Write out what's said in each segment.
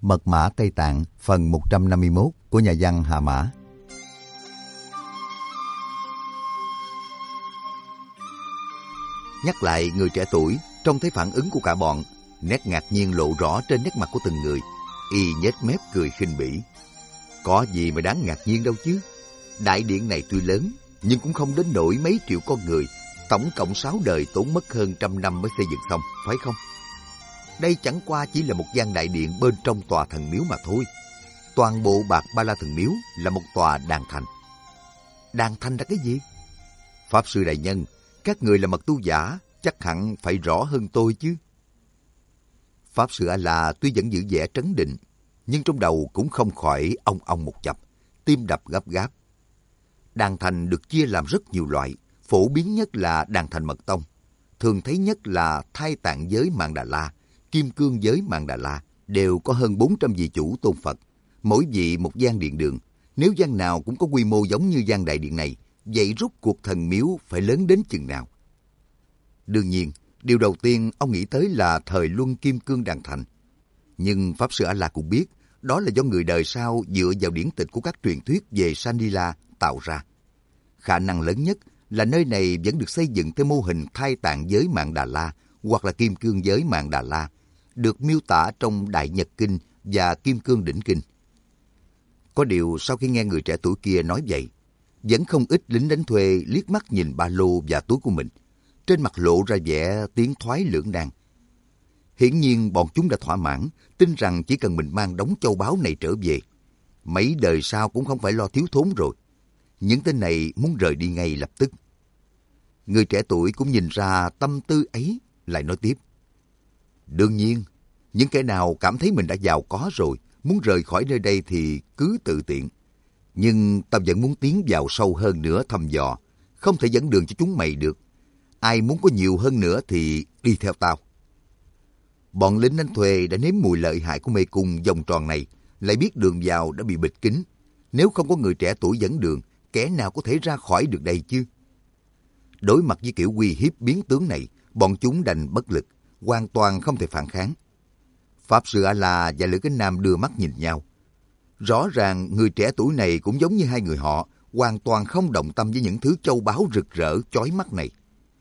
Mật mã Tây Tạng phần 151 của nhà văn Hà Mã. Nhắc lại người trẻ tuổi, trông thấy phản ứng của cả bọn, nét ngạc nhiên lộ rõ trên nét mặt của từng người. Y nhếch mép cười khinh bỉ. Có gì mà đáng ngạc nhiên đâu chứ. Đại điện này tuy lớn, nhưng cũng không đến nỗi mấy triệu con người. Tổng cộng 6 đời tốn mất hơn 100 năm mới xây dựng xong, phải không? Đây chẳng qua chỉ là một gian đại điện bên trong tòa thần miếu mà thôi. Toàn bộ Bạc Ba La thần miếu là một tòa đàn thành. Đàn thành là cái gì? Pháp sư đại nhân, các người là mật tu giả, chắc hẳn phải rõ hơn tôi chứ. Pháp sư A-la tuy vẫn giữ vẻ trấn định, nhưng trong đầu cũng không khỏi ong ong một chập, tim đập gấp gáp. Đàn thành được chia làm rất nhiều loại, phổ biến nhất là đàn thành mật tông. Thường thấy nhất là Thai Tạng giới Mạn Đà La, Kim Cương giới Mạn Đà La, đều có hơn 400 vị chủ tôn Phật, mỗi vị một gian điện đường. Nếu gian nào cũng có quy mô giống như gian đại điện này, vậy rốt cuộc thần miếu phải lớn đến chừng nào? Đương nhiên, điều đầu tiên ông nghĩ tới là thời Luân Kim Cương đàn thành. Nhưng Pháp sư A-la cũng biết, đó là do người đời sau dựa vào điển tịch của các truyền thuyết về Sanila tạo ra. Khả năng lớn nhất là nơi này vẫn được xây dựng theo mô hình Thai Tạng giới Mạn Đà La hoặc là Kim Cương giới Mạn Đà La, được miêu tả trong Đại Nhật Kinh và Kim Cương Đỉnh Kinh. Có điều sau khi nghe người trẻ tuổi kia nói vậy, vẫn không ít lính đánh thuê liếc mắt nhìn ba lô và túi của mình, trên mặt lộ ra vẻ tiến thoái lưỡng nan. Hiển nhiên bọn chúng đã thỏa mãn, tin rằng chỉ cần mình mang đống châu báu này trở về, mấy đời sau cũng không phải lo thiếu thốn rồi. Những tên này muốn rời đi ngay lập tức. Người trẻ tuổi cũng nhìn ra tâm tư ấy, lại nói tiếp. Đương nhiên, những kẻ nào cảm thấy mình đã giàu có rồi, muốn rời khỏi nơi đây thì cứ tự tiện. Nhưng tao vẫn muốn tiến vào sâu hơn nữa thăm dò, không thể dẫn đường cho chúng mày được. Ai muốn có nhiều hơn nữa thì đi theo tao. Bọn lính đánh thuê đã nếm mùi lợi hại của mê cung vòng tròn này, lại biết đường vào đã bị bịt kín. Nếu không có người trẻ tuổi dẫn đường, kẻ nào có thể ra khỏi được đây chứ? Đối mặt với kiểu uy hiếp biến tướng này, bọn chúng đành bất lực, hoàn toàn không thể phản kháng. Pháp sư A-la và Lữ Cánh Nam đưa mắt nhìn nhau. Rõ ràng người trẻ tuổi này cũng giống như hai người họ, hoàn toàn không động tâm với những thứ châu báu rực rỡ chói mắt này.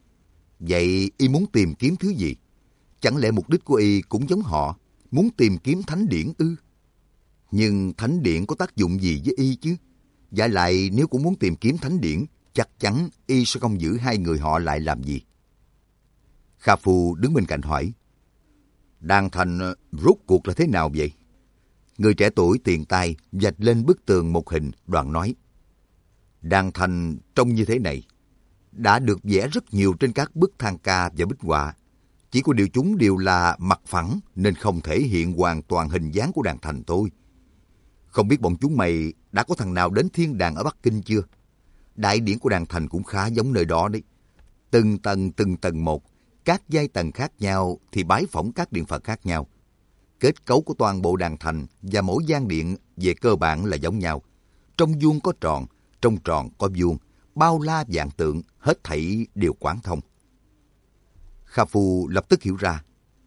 Vậy y muốn tìm kiếm thứ gì? Chẳng lẽ mục đích của y cũng giống họ, muốn tìm kiếm thánh điển ư? Nhưng thánh điển có tác dụng gì với y chứ? Và lại nếu cũng muốn tìm kiếm thánh điển, chắc chắn y sẽ không giữ hai người họ lại làm gì. Kha Phu đứng bên cạnh hỏi. Đàn thành rốt cuộc là thế nào vậy? Người trẻ tuổi tiền tay vạch lên bức tường một hình, đoạn nói. Đàn thành trông như thế này, đã được vẽ rất nhiều trên các bức thang ca và bích họa. Chỉ có điều chúng đều là mặt phẳng nên không thể hiện hoàn toàn hình dáng của đàn thành thôi. Không biết bọn chúng mày đã có thằng nào đến thiên đàng ở Bắc Kinh chưa? Đại điển của đàn thành cũng khá giống nơi đó đấy. Từng tầng một, các giai tầng khác nhau thì bái phỏng các điện Phật khác nhau. Kết cấu của toàn bộ đàn thành và mỗi gian điện về cơ bản là giống nhau. Trong vuông có tròn, trong tròn có vuông, bao la vạn tượng, hết thảy đều quán thông. Kha Phu lập tức hiểu ra.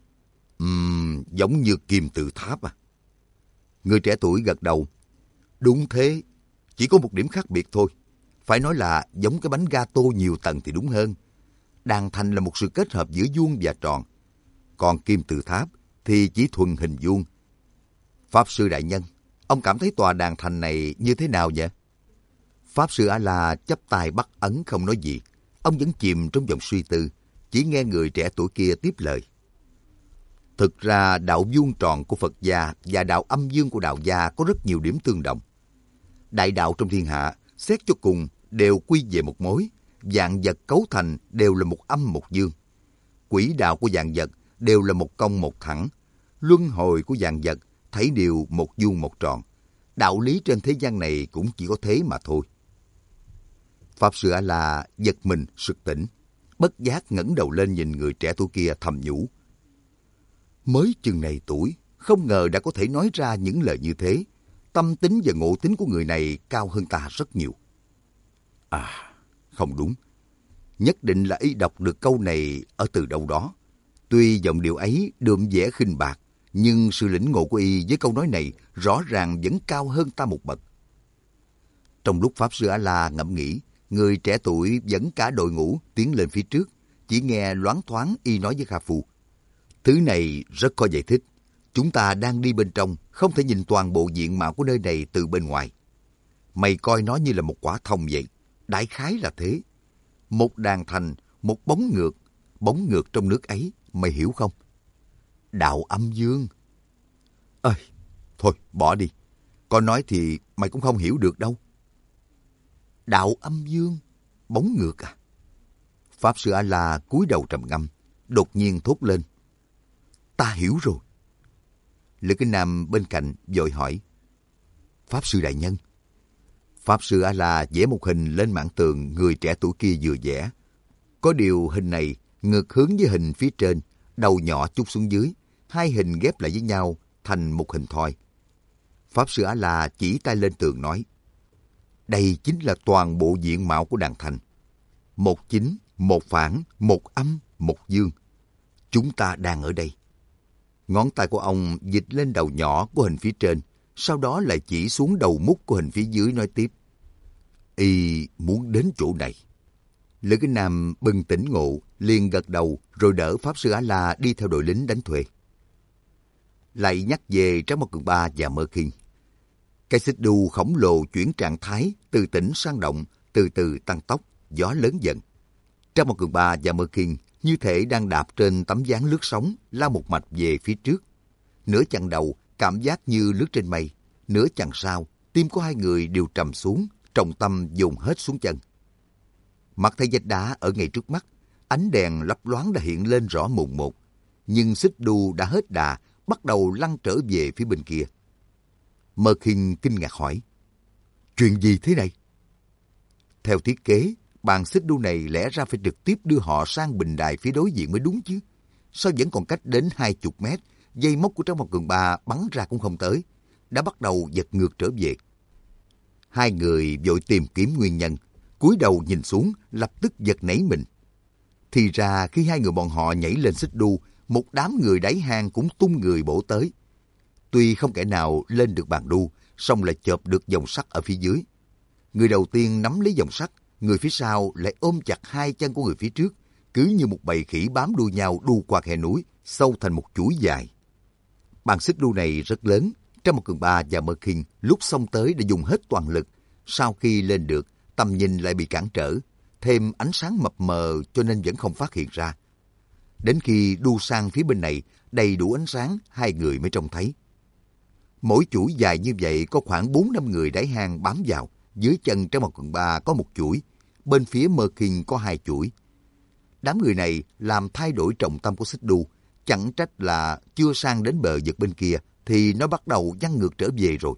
Giống như kim tự tháp à? Người trẻ tuổi gật đầu. Đúng thế, chỉ có một điểm khác biệt thôi. Phải nói là giống cái bánh gato nhiều tầng thì đúng hơn. Đàn thành là một sự kết hợp giữa vuông và tròn. Còn kim tự tháp thì chỉ thuần hình vuông. Pháp sư đại nhân, ông cảm thấy tòa đàn thành này như thế nào vậy? Pháp sư A-la chắp tay bắt ấn không nói gì. Ông vẫn chìm trong dòng suy tư, chỉ nghe người trẻ tuổi kia tiếp lời. Thực ra đạo vuông tròn của Phật gia và đạo âm dương của đạo gia có rất nhiều điểm tương đồng. Đại đạo trong thiên hạ, xét cho cùng, đều quy về một mối. Vạn vật cấu thành đều là một âm một dương. Quỹ đạo của vạn vật đều là một cong một thẳng. Luân hồi của vạn vật thấy đều một vuông một tròn. Đạo lý trên thế gian này cũng chỉ có thế mà thôi. Pháp sư A-la giật mình sực tỉnh, bất giác ngẩng đầu lên nhìn người trẻ tuổi kia thầm nhủ. Mới chừng này tuổi, không ngờ đã có thể nói ra những lời như thế. Tâm tính và ngộ tính của người này cao hơn ta rất nhiều. À, không đúng. Nhất định là y đọc được câu này ở từ đâu đó. Tuy giọng điệu ấy đượm vẻ khinh bạc, Nhưng sự lĩnh ngộ của y với câu nói này rõ ràng vẫn cao hơn ta một bậc. Trong lúc Pháp Sư A-la ngẫm nghĩ, người trẻ tuổi dẫn cả đội ngũ tiến lên phía trước, chỉ nghe loáng thoáng y nói với Kha Phu. Thứ này rất có giải thích. Chúng ta đang đi bên trong, không thể nhìn toàn bộ diện mạo của nơi này từ bên ngoài. Mày coi nó như là một quả thông vậy. Đại khái là thế. Một đàn thành, một bóng ngược trong nước ấy, mày hiểu không? Đạo âm dương. Ơi, thôi bỏ đi. Con nói thì mày cũng không hiểu được đâu. Đạo âm dương, bóng ngược à? Pháp Sư A-la cúi đầu trầm ngâm, đột nhiên thốt lên. Ta hiểu rồi. Lữ Kinh Nam bên cạnh vội hỏi. Pháp Sư đại nhân. Pháp Sư A-la vẽ một hình lên mảng tường người trẻ tuổi kia vừa vẽ. Có điều hình này ngược hướng với hình phía trên, đầu nhỏ chút xuống dưới, hai hình ghép lại với nhau thành một hình thoi. Pháp Sư A-la chỉ tay lên tường nói. Đây chính là toàn bộ diện mạo của đàn thành. Một chính, một phản, một âm, một dương. Chúng ta đang ở đây. Ngón tay của ông dịch lên đầu nhỏ của hình phía trên, sau đó lại chỉ xuống đầu mút của hình phía dưới nói tiếp. Y muốn đến chỗ này. Lữ Kinh Nam bừng tỉnh ngộ, liền gật đầu rồi đỡ Pháp Sư A-la đi theo đội lính đánh thuê. Lại nhắc về Trác Mao Cường Ba và Mơ Khiên. Cái xích đu khổng lồ chuyển trạng thái từ tĩnh sang động, từ từ tăng tốc, gió lớn dần. Trác Mao Cường Ba và Mơ Khiên như thể đang đạp trên tấm ván lướt sóng, lao một mạch về phía trước. Nửa chặng đầu cảm giác như lướt trên mây, nửa chặng sau tim của hai người đều trầm xuống, trọng tâm dồn hết xuống chân. Mặt thấy vách đá ở ngay trước mắt, ánh đèn lấp loáng đã hiện lên rõ mồn một, nhưng xích đu đã hết đà, bắt đầu lăn trở về phía bên kia. Mơ Khiên kinh ngạc hỏi, chuyện gì thế này? Theo thiết kế, bàn xích đu này lẽ ra phải trực tiếp đưa họ sang bình đài phía đối diện mới đúng chứ. Sao vẫn còn cách đến 20 mét, dây móc của Trác Mao Cường Ba bắn ra cũng không tới, đã bắt đầu giật ngược trở về. Hai người vội tìm kiếm nguyên nhân, cúi đầu nhìn xuống, lập tức giật nảy mình. Thì ra khi hai người bọn họ nhảy lên xích đu, một đám người đáy hang cũng tung người bổ tới. Tuy không kẻ nào lên được bàn đu, song lại chộp được dòng sắt ở phía dưới. Người đầu tiên nắm lấy dòng sắt, người phía sau lại ôm chặt hai chân của người phía trước, cứ như một bầy khỉ bám đuôi nhau đu qua khe núi, sâu thành một chuỗi dài. Bàn xích đu này rất lớn, Trác Mao Cường Ba và Mơ Khiên lúc xông tới đã dùng hết toàn lực. Sau khi lên được, tầm nhìn lại bị cản trở, thêm ánh sáng mập mờ cho nên vẫn không phát hiện ra. Đến khi đu sang phía bên này, đầy đủ ánh sáng, hai người mới trông thấy. Mỗi chuỗi dài như vậy có khoảng 4-5 người đáy hang bám vào, dưới chân Trác Mao Cường Ba có một chuỗi, bên phía Mơ Khiên có 2 chuỗi. Đám người này làm thay đổi trọng tâm của xích đu, chẳng trách là chưa sang đến bờ vực bên kia thì nó bắt đầu văng ngược trở về rồi.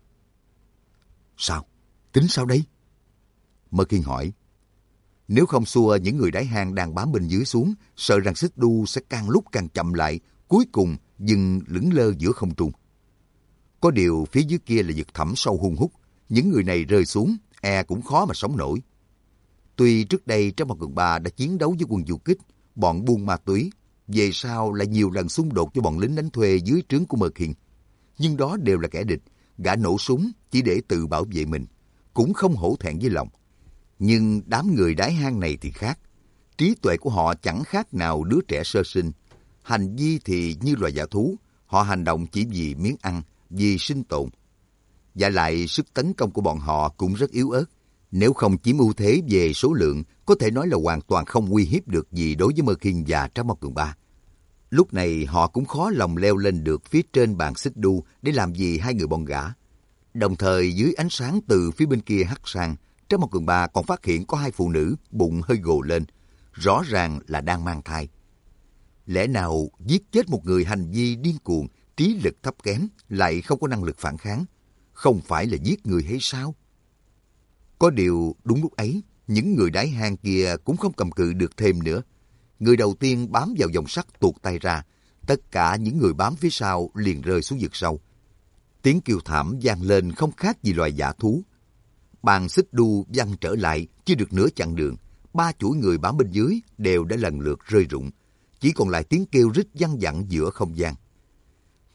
Sao? Tính sao đây? Mơ Khiên hỏi. Nếu không xua những người đáy hang đang bám bên dưới xuống, sợ rằng xích đu sẽ càng lúc càng chậm lại, cuối cùng dừng lững lơ giữa không trung. Có điều phía dưới kia là vực thẳm sâu hun hút, những người này rơi xuống, cũng khó mà sống nổi. Tuy trước đây Trác Mao Cường Ba đã chiến đấu với quân du kích, bọn buôn ma túy, về sau lại nhiều lần xung đột với bọn lính đánh thuê dưới trướng của Mơ Khiên. Nhưng đó đều là kẻ địch, gã nổ súng chỉ để tự bảo vệ mình, cũng không hổ thẹn với lòng. Nhưng đám người đáy hang này thì khác. Trí tuệ của họ chẳng khác nào đứa trẻ sơ sinh. Hành vi thì như loài dã thú, họ hành động chỉ vì miếng ăn, vì sinh tồn. Và lại sức tấn công của bọn họ cũng rất yếu ớt. Nếu không chiếm ưu thế về số lượng, có thể nói là hoàn toàn không uy hiếp được gì đối với Mơ Khiên và Trác Mao Cường Ba. Lúc này họ cũng khó lòng leo lên được phía trên bàn xích đu để làm gì hai người bọn gã. Đồng thời dưới ánh sáng từ phía bên kia hắt sang, Trác Mao Cường Ba còn phát hiện có 2 phụ nữ bụng hơi gồ lên, rõ ràng là đang mang thai. Lẽ nào giết chết một người hành vi điên cuồng, trí lực thấp kém, lại không có năng lực phản kháng, không phải là giết người hay sao? Có điều đúng lúc ấy, những người đáy hang kia cũng không cầm cự được thêm nữa. Người đầu tiên bám vào dòng sắt tuột tay ra, tất cả những người bám phía sau liền rơi xuống vực sâu. Tiếng kêu thảm vang lên không khác gì loài dã thú. Bàn xích đu văng trở lại chưa được nửa chặng đường, 3 chuỗi người bám bên dưới đều đã lần lượt rơi rụng, chỉ còn lại tiếng kêu rít văng vẳng giữa không gian.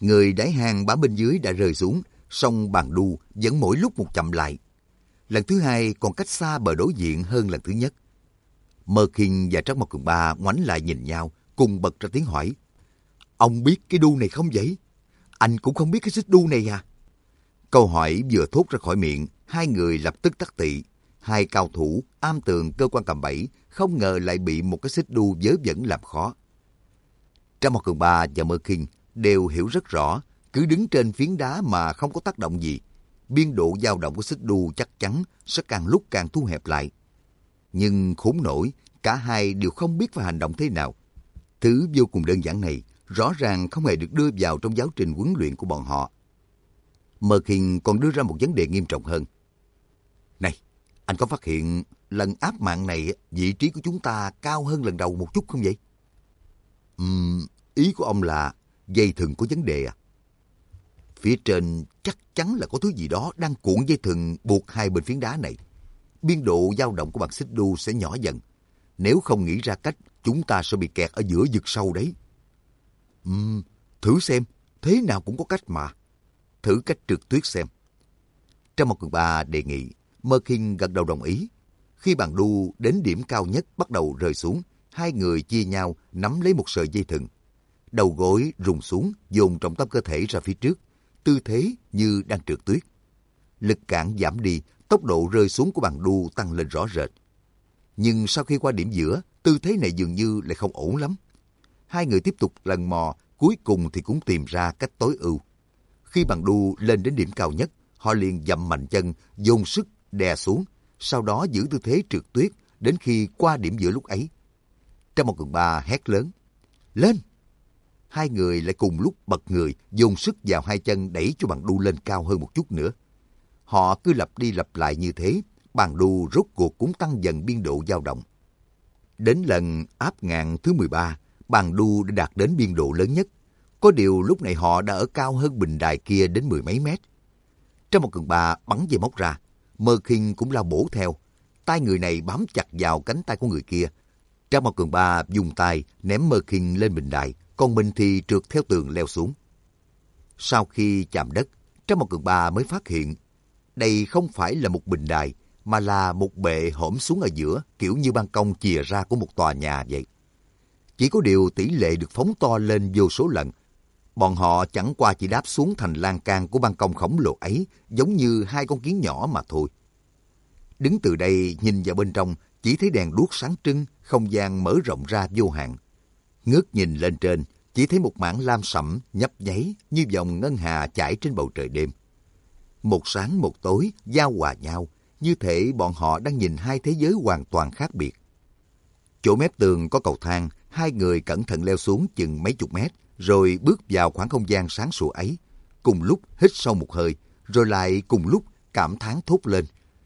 Người đáy hang bám bên dưới đã rơi xuống, song bàn đu vẫn mỗi lúc một chậm lại. Lần thứ hai còn cách xa bờ đối diện hơn lần thứ nhất. Mơ Kinh và Trắc Mộc Cường Ba ngoảnh lại nhìn nhau, cùng bật ra tiếng hỏi. Ông biết cái đu này không vậy? Anh cũng không biết cái xích đu này à? Câu hỏi vừa thốt ra khỏi miệng, hai người lập tức tắt tị. Hai cao thủ am tường cơ quan cầm bẫy không ngờ lại bị một cái xích đu vớ vẩn làm khó. Trắc Mộc Cường Ba và Mơ Kinh đều hiểu rất rõ, cứ đứng trên phiến đá mà không có tác động gì, biên độ dao động của xích đu chắc chắn sẽ càng lúc càng thu hẹp lại. Nhưng khốn nổi, cả hai đều không biết phải hành động thế nào. Thứ vô cùng đơn giản này rõ ràng không hề được đưa vào trong giáo trình huấn luyện của bọn họ. Mơ Kinh còn đưa ra một vấn đề nghiêm trọng hơn. Này, anh có phát hiện lần áp mạng này vị trí của chúng ta cao hơn lần đầu một chút không vậy? Ý của ông là dây thừng có vấn đề à? Phía trên chắc chắn là có thứ gì đó đang cuộn dây thừng buộc hai bên phiến đá này. Biên độ dao động của bằng xích đu sẽ nhỏ dần. Nếu không nghĩ ra cách, chúng ta sẽ bị kẹt ở giữa vực sâu đấy. Thử xem, thế nào cũng có cách mà. Thử cách trượt tuyết xem. Trắc Mộc Cường Ba đề nghị. Mơ Kinh gật đầu đồng ý. Khi bàn đu đến điểm cao nhất bắt đầu rơi xuống, hai người chia nhau nắm lấy một sợi dây thừng. Đầu gối rùng xuống, dồn trọng tâm cơ thể ra phía trước, tư thế như đang trượt tuyết. Lực cản giảm đi, tốc độ rơi xuống của bàn đu tăng lên rõ rệt. Nhưng sau khi qua điểm giữa, tư thế này dường như lại không ổn lắm. Hai người tiếp tục lần mò, cuối cùng thì cũng tìm ra cách tối ưu. Khi bàn đu lên đến điểm cao nhất, họ liền dậm mạnh chân, dồn sức đè xuống, sau đó giữ tư thế trượt tuyết đến khi qua điểm giữa lúc ấy. Trắc Mộc Cường Ba hét lớn, lên! Hai người lại cùng lúc bật người, dồn sức vào hai chân đẩy cho bàn đu lên cao hơn một chút nữa. Họ cứ lặp đi lặp lại như thế, bàn đu rốt cuộc cũng tăng dần biên độ dao động. Đến lần áp ngạn thứ 13, bàn đu đã đạt đến biên độ lớn nhất. Có điều lúc này họ đã ở cao hơn bình đài kia đến mười mấy mét. Trắc Mộc Cường Ba bắn dây móc ra, Mơ Kinh cũng lao bổ theo. Tay người này bám chặt vào cánh tay của người kia. Trắc Mộc Cường Ba dùng tay ném Mơ Kinh lên bình đài, còn mình thì trượt theo tường leo xuống. Sau khi chạm đất, Trắc Mộc Cường Ba mới phát hiện đây không phải là một bình đài, mà là một bệ hõm xuống ở giữa, kiểu như ban công chìa ra của một tòa nhà vậy. Chỉ có điều tỷ lệ được phóng to lên vô số lần. Bọn họ chẳng qua chỉ đáp xuống thành lan can của ban công khổng lồ ấy, giống như hai con kiến nhỏ mà thôi. Đứng từ đây nhìn vào bên trong, chỉ thấy đèn đuốc sáng trưng, không gian mở rộng ra vô hạn. Ngước nhìn lên trên, chỉ thấy một mảng lam sẫm nhấp nháy như dòng ngân hà chảy trên bầu trời đêm. Một sáng một tối giao hòa nhau, như thể bọn họ đang nhìn hai thế giới hoàn toàn khác biệt. Chỗ mép tường có cầu thang, hai người cẩn thận leo xuống chừng mấy chục mét, rồi bước vào khoảng không gian sáng sủa ấy. Cùng lúc hít sâu một hơi, rồi lại cùng lúc cảm thán thốt lên.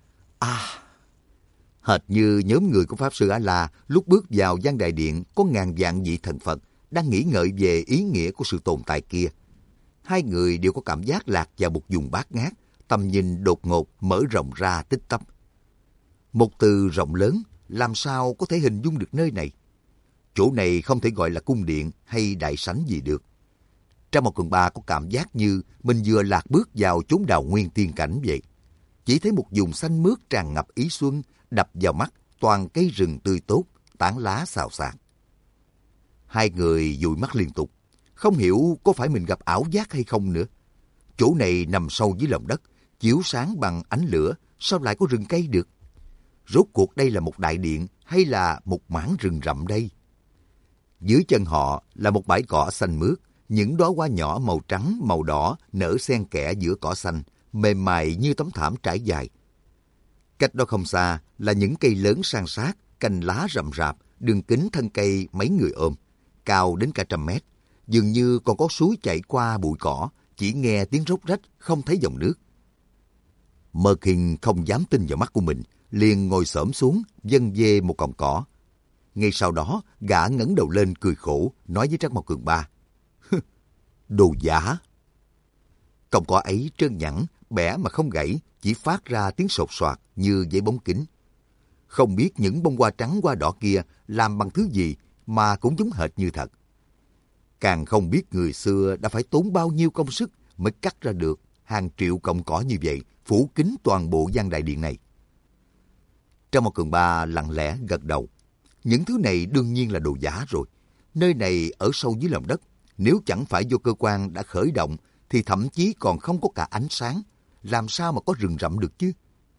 Hệt như nhóm người của Pháp Sư A-La lúc bước vào gian đại điện có ngàn vạn vị thần Phật đang nghĩ ngợi về ý nghĩa của sự tồn tại kia. Hai người đều có cảm giác lạc vào một vùng bát ngát, tầm nhìn đột ngột mở rộng ra tích tắp. Một từ rộng lớn, làm sao có thể hình dung được nơi này? Chỗ này không thể gọi là cung điện hay đại sảnh gì được. Trắc Mộc Cường Ba có cảm giác như mình vừa lạc bước vào chốn đào nguyên tiên cảnh vậy. Chỉ thấy một vùng xanh mướt tràn ngập ý xuân, đập vào mắt toàn cây rừng tươi tốt, tán lá xào xạc. Hai người dụi mắt liên tục, không hiểu có phải mình gặp ảo giác hay không nữa. Chỗ này nằm sâu dưới lòng đất, chiếu sáng bằng ánh lửa, sao lại có rừng cây được? Rốt cuộc đây là một đại điện hay là một mảng rừng rậm đây? Dưới chân họ là một bãi cỏ xanh mướt, những đóa hoa nhỏ màu trắng, màu đỏ nở xen kẽ giữa cỏ xanh, mềm mại như tấm thảm trải dài. Cách đó không xa là những cây lớn san sát, cành lá rậm rạp, đường kính thân cây mấy người ôm, cao đến cả 100 mét. Dường như còn có suối chảy qua bụi cỏ, chỉ nghe tiếng róc rách, không thấy dòng nước. Mơ Kinh không dám tin vào mắt của mình, liền ngồi xổm xuống, vân vê một cọng cỏ. Ngay sau đó, gã ngẩng đầu lên cười khổ, nói với Trắc Mộc Cường Ba. Đồ giả! Cọng cỏ ấy trơn nhẵn, bẻ mà không gãy, chỉ phát ra tiếng sột soạt như giấy bóng kính. Không biết những bông hoa trắng hoa đỏ kia làm bằng thứ gì mà cũng giống hệt như thật. Càng không biết người xưa đã phải tốn bao nhiêu công sức mới cắt ra được hàng triệu cọng cỏ như vậy, phủ kín toàn bộ gian đại điện này. Trong một Cường Ba lặng lẽ gật đầu. Những thứ này đương nhiên là đồ giả rồi. Nơi này ở sâu dưới lòng đất, nếu chẳng phải do cơ quan đã khởi động thì thậm chí còn không có cả ánh sáng. Làm sao mà có rừng rậm được chứ?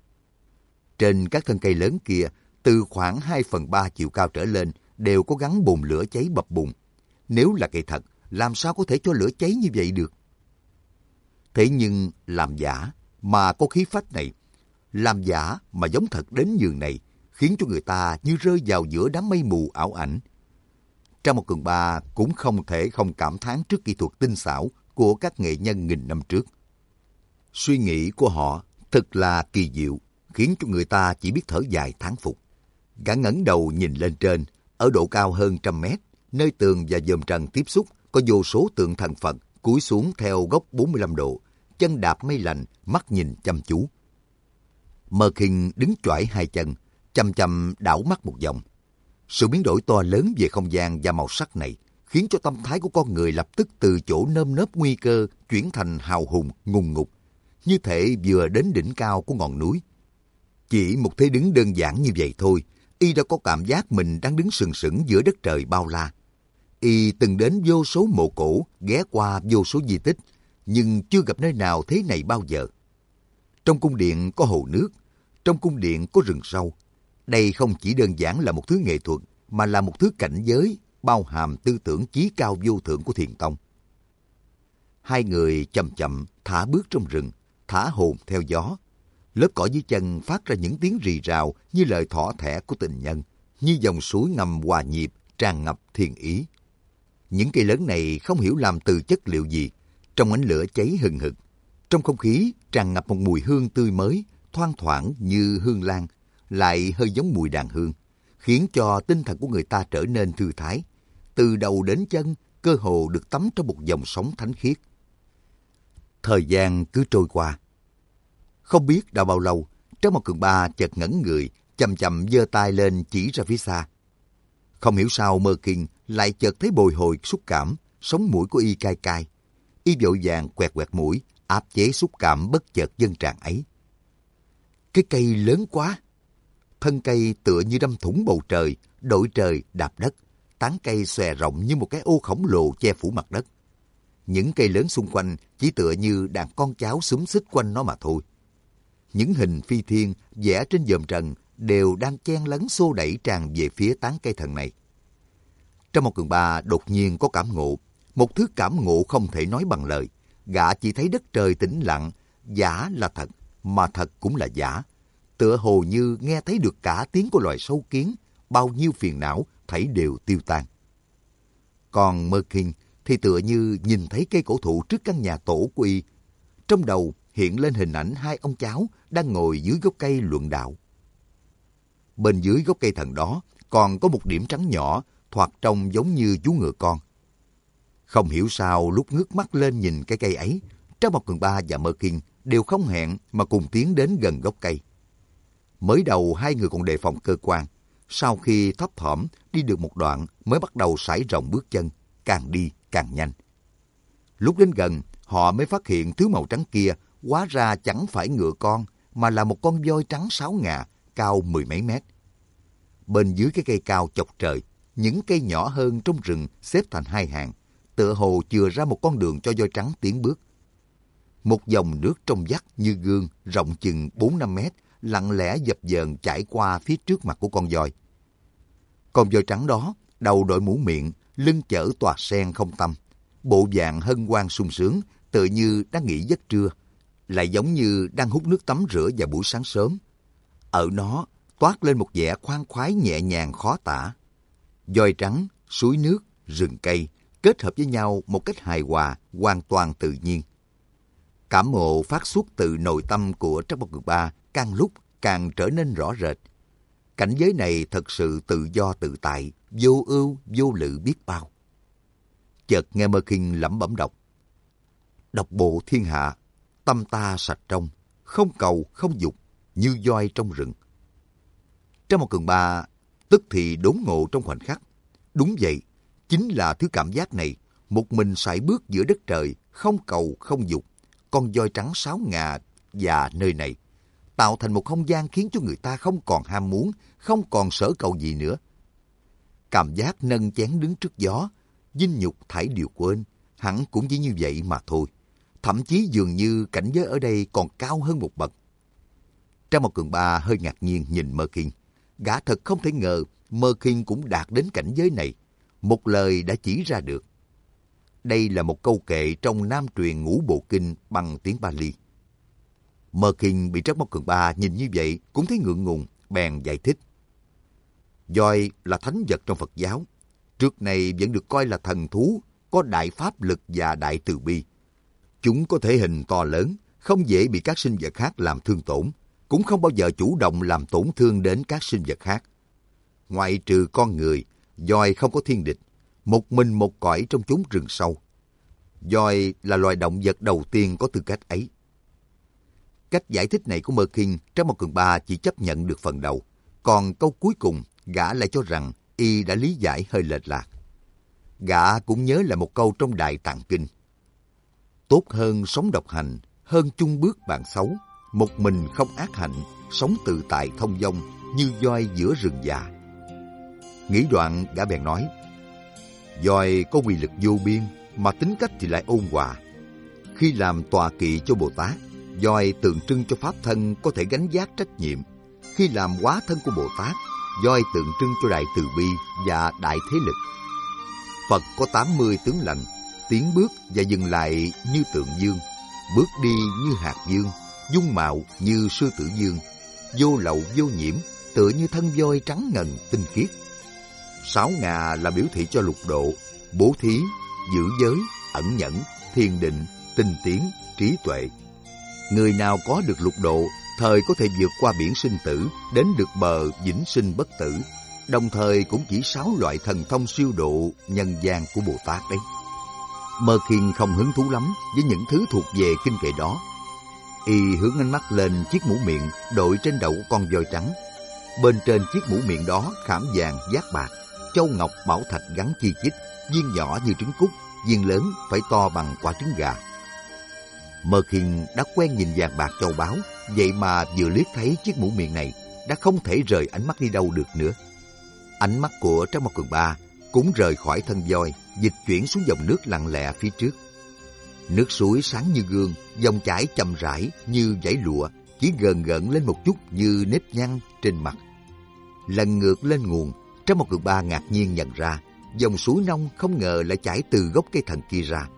Trên các thân cây lớn kia, từ khoảng 2/3 chiều cao trở lên đều có gắn bồn lửa cháy bập bùng. Nếu là cây thật, làm sao có thể cho lửa cháy như vậy được? Thế nhưng làm giả mà có khí phách này, làm giả mà giống thật đến nhường này, khiến cho người ta như rơi vào giữa đám mây mù ảo ảnh. Trong một Cường Ba cũng không thể không cảm thán trước kỹ thuật tinh xảo của các nghệ nhân nghìn năm trước. Suy nghĩ của họ thật là kỳ diệu, khiến cho người ta chỉ biết thở dài thán phục. Gã ngẩng đầu nhìn lên trên, ở độ cao hơn 100 mét, nơi tường và dòm trần tiếp xúc có vô số tượng thần Phật cúi xuống theo góc 45 độ, chân đạp mây lành, mắt nhìn chăm chú. Mơ Kinh đứng choải hai chân, chăm chăm đảo mắt một vòng. Sự biến đổi to lớn về không gian và màu sắc này khiến cho tâm thái của con người lập tức từ chỗ nơm nớp nguy cơ chuyển thành hào hùng ngùng ngục, như thể vừa đến đỉnh cao của ngọn núi. Chỉ một thế đứng đơn giản như vậy thôi, y đã có cảm giác mình đang đứng sừng sững giữa đất trời bao la. Y từng đến vô số mộ cổ, ghé qua vô số di tích, nhưng chưa gặp nơi nào thế này bao giờ. Trong cung điện có hồ nước, trong cung điện có rừng sâu. Đây không chỉ đơn giản là một thứ nghệ thuật, mà là một thứ cảnh giới, bao hàm tư tưởng chí cao vô thượng của Thiền Tông. Hai người chậm chậm thả bước trong rừng, thả hồn theo gió. Lớp cỏ dưới chân phát ra những tiếng rì rào như lời thỏ thẻ của tình nhân, như dòng suối ngầm hòa nhịp, tràn ngập thiền ý. Những cây lớn này không hiểu làm từ chất liệu gì, trong ánh lửa cháy hừng hực. Trong không khí tràn ngập một mùi hương tươi mới, thoang thoảng như hương lan, lại hơi giống mùi đàn hương, khiến cho tinh thần của người ta trở nên thư thái. Từ đầu đến chân, cơ hồ được tắm trong một dòng sóng thánh khiết. Thời gian cứ trôi qua. Không biết đã bao lâu, Trác Mộc Cường Ba chợt ngẩng người, chậm chậm giơ tay lên chỉ ra phía xa. Không hiểu sao Mơ Kinh lại chợt thấy bồi hồi xúc cảm, sống mũi của y cay cay. Y vội vàng quẹt quẹt mũi, áp chế xúc cảm bất chợt dâng tràn ấy. Cái cây lớn quá. Thân cây tựa như đâm thủng bầu trời, đội trời đạp đất. Tán cây xòe rộng như một cái ô khổng lồ che phủ mặt đất. Những cây lớn xung quanh chỉ tựa như đàn con cháu xúm xít quanh nó mà thôi. Những hình phi thiên vẽ trên dòm trần đều đang chen lấn xô đẩy tràn về phía tán cây thần này. Trong một Cường Ba đột nhiên có cảm ngộ, một thứ cảm ngộ không thể nói bằng lời. Gã chỉ thấy đất trời tĩnh lặng, giả là thật, mà thật cũng là giả. Tựa hồ như nghe thấy được cả tiếng của loài sâu kiến, bao nhiêu phiền não thảy đều tiêu tan. Còn Mơ Kinh thì tựa như nhìn thấy cây cổ thụ trước căn nhà tổ của y. Trong đầu hiện lên hình ảnh hai ông cháu đang ngồi dưới gốc cây luận đạo. Bên dưới gốc cây thần đó còn có một điểm trắng nhỏ, thoạt trông giống như chú ngựa con. Không hiểu sao lúc ngước mắt lên nhìn cái cây ấy, Trác Mộc Cường Ba và Mơ Kinh đều không hẹn mà cùng tiến đến gần gốc cây. Mới đầu hai người còn đề phòng cơ quan, sau khi thấp thỏm đi được một đoạn mới bắt đầu sải rộng bước chân, càng đi càng nhanh. Lúc đến gần, họ mới phát hiện thứ màu trắng kia hóa ra chẳng phải ngựa con, mà là một con voi trắng sáo ngà, cao 10 mấy mét. Bên dưới cái cây cao chọc trời, những cây nhỏ hơn trong rừng xếp thành hai hàng, tựa hồ chừa ra một con đường cho voi trắng tiến bước. Một dòng nước trong vắt như gương, rộng chừng 4-5 mét, lặng lẽ dập dờn chảy qua phía trước mặt của con voi. Con voi trắng đó, đầu đội mũ miệng, lưng chở tòa sen không tăm, bộ dạng hân hoan sung sướng, tựa như đang nghỉ giấc trưa, lại giống như đang hút nước tắm rửa vào buổi sáng sớm. Ở nó toát lên một vẻ khoan khoái nhẹ nhàng khó tả. Voi trắng, suối nước, rừng cây kết hợp với nhau một cách hài hòa, hoàn toàn tự nhiên. Cảm ngộ phát xuất từ nội tâm của Trác Mộc Cường Ba càng lúc càng trở nên rõ rệt. Cảnh giới này thật sự tự do tự tại, vô ưu vô lự biết bao. Chợt nghe Mơ Kinh lẩm bẩm đọc: độc bộ thiên hạ, tâm ta sạch trong, không cầu không dục, như voi trong rừng. Trác Mộc Cường Ba tức thì đốn ngộ trong khoảnh khắc. Đúng vậy, chính là thứ cảm giác này, một mình sải bước giữa đất trời, không cầu không dục, con voi trắng sáo ngà và nơi này, tạo thành một không gian khiến cho người ta không còn ham muốn, không còn sở cầu gì nữa. Cảm giác nâng chén đứng trước gió, dinh nhục thảy đều quên, hẳn cũng chỉ như vậy mà thôi. Thậm chí dường như cảnh giới ở đây còn cao hơn một bậc. Trang Mộc Cường Ba hơi ngạc nhiên nhìn Mơ Khiên. Gã thật không thể ngờ Mơ Khiên cũng đạt đến cảnh giới này. Một lời đã chỉ ra được. Đây là một câu kệ trong Nam truyền Ngũ Bộ Kinh bằng tiếng Pali. Mơ Khiên bị Trang Mộc Cường Ba nhìn như vậy cũng thấy ngượng ngùng, bèn giải thích. Voi là thánh vật trong Phật giáo. Trước này vẫn được coi là thần thú, có đại pháp lực và đại từ bi. Chúng có thể hình to lớn, không dễ bị các sinh vật khác làm thương tổn, cũng không bao giờ chủ động làm tổn thương đến các sinh vật khác. Ngoại trừ con người, voi không có thiên địch, một mình một cõi trong chốn rừng sâu. Voi là loài động vật đầu tiên có tư cách ấy. Cách giải thích này của Mơ Khiên, Trang Mộc Cường Ba chỉ chấp nhận được phần đầu, còn câu cuối cùng gã lại cho rằng y đã lý giải hơi lệch lạc. Gã cũng nhớ lại một câu trong Đại Tạng Kinh. Tốt hơn sống độc hành, hơn chung bước bạn xấu, một mình không ác hạnh, sống tự tại thông dong như voi giữa rừng già. Nghĩ đoạn gã bèn nói, voi có uy lực vô biên mà tính cách thì lại ôn hòa. Khi làm tọa kỵ cho Bồ Tát, voi tượng trưng cho pháp thân có thể gánh vác trách nhiệm. Khi làm hóa thân của Bồ Tát, voi tượng trưng cho đại từ bi và đại thế lực. Phật có 80 tướng lành, tiến bước và dừng lại như tượng dương, bước đi như hạt dương, dung mạo như sư tử dương, vô lậu vô nhiễm, tựa như thân voi trắng ngần tinh khiết. Sáo ngà là biểu thị cho lục độ, bố thí, giữ giới, ẩn nhẫn, thiền định, tinh tiến, trí tuệ. Người nào có được lục độ, thời có thể vượt qua biển sinh tử, đến được bờ vĩnh sinh bất tử, đồng thời cũng chỉ 6 loại thần thông siêu độ nhân gian của Bồ Tát đấy. Mơ Khiên không hứng thú lắm với những thứ thuộc về kinh kệ đó. Y hướng ánh mắt lên chiếc mũ miệng đội trên đầu của con voi trắng. Bên trên chiếc mũ miệng đó khảm vàng giác bạc, châu ngọc bảo thạch gắn chi chít, viên nhỏ như trứng cút, viên lớn phải to bằng quả trứng gà. Mơ Khiên đã quen nhìn vàng bạc châu báu, vậy mà vừa liếc thấy chiếc mũ miệng này đã không thể rời ánh mắt đi đâu được nữa. Ánh mắt của Trang Mộc Cường Ba cũng rời khỏi thân voi, dịch chuyển xuống dòng nước lặng lẽ phía trước. Nước suối sáng như gương, dòng chảy chậm rãi như dải lụa, chỉ gợn gợn lên một chút như nếp nhăn trên mặt. Lần ngược lên nguồn, Trang Mộc Cường Ba ngạc nhiên nhận ra dòng suối nông không ngờ lại chảy từ gốc cây thần kia ra.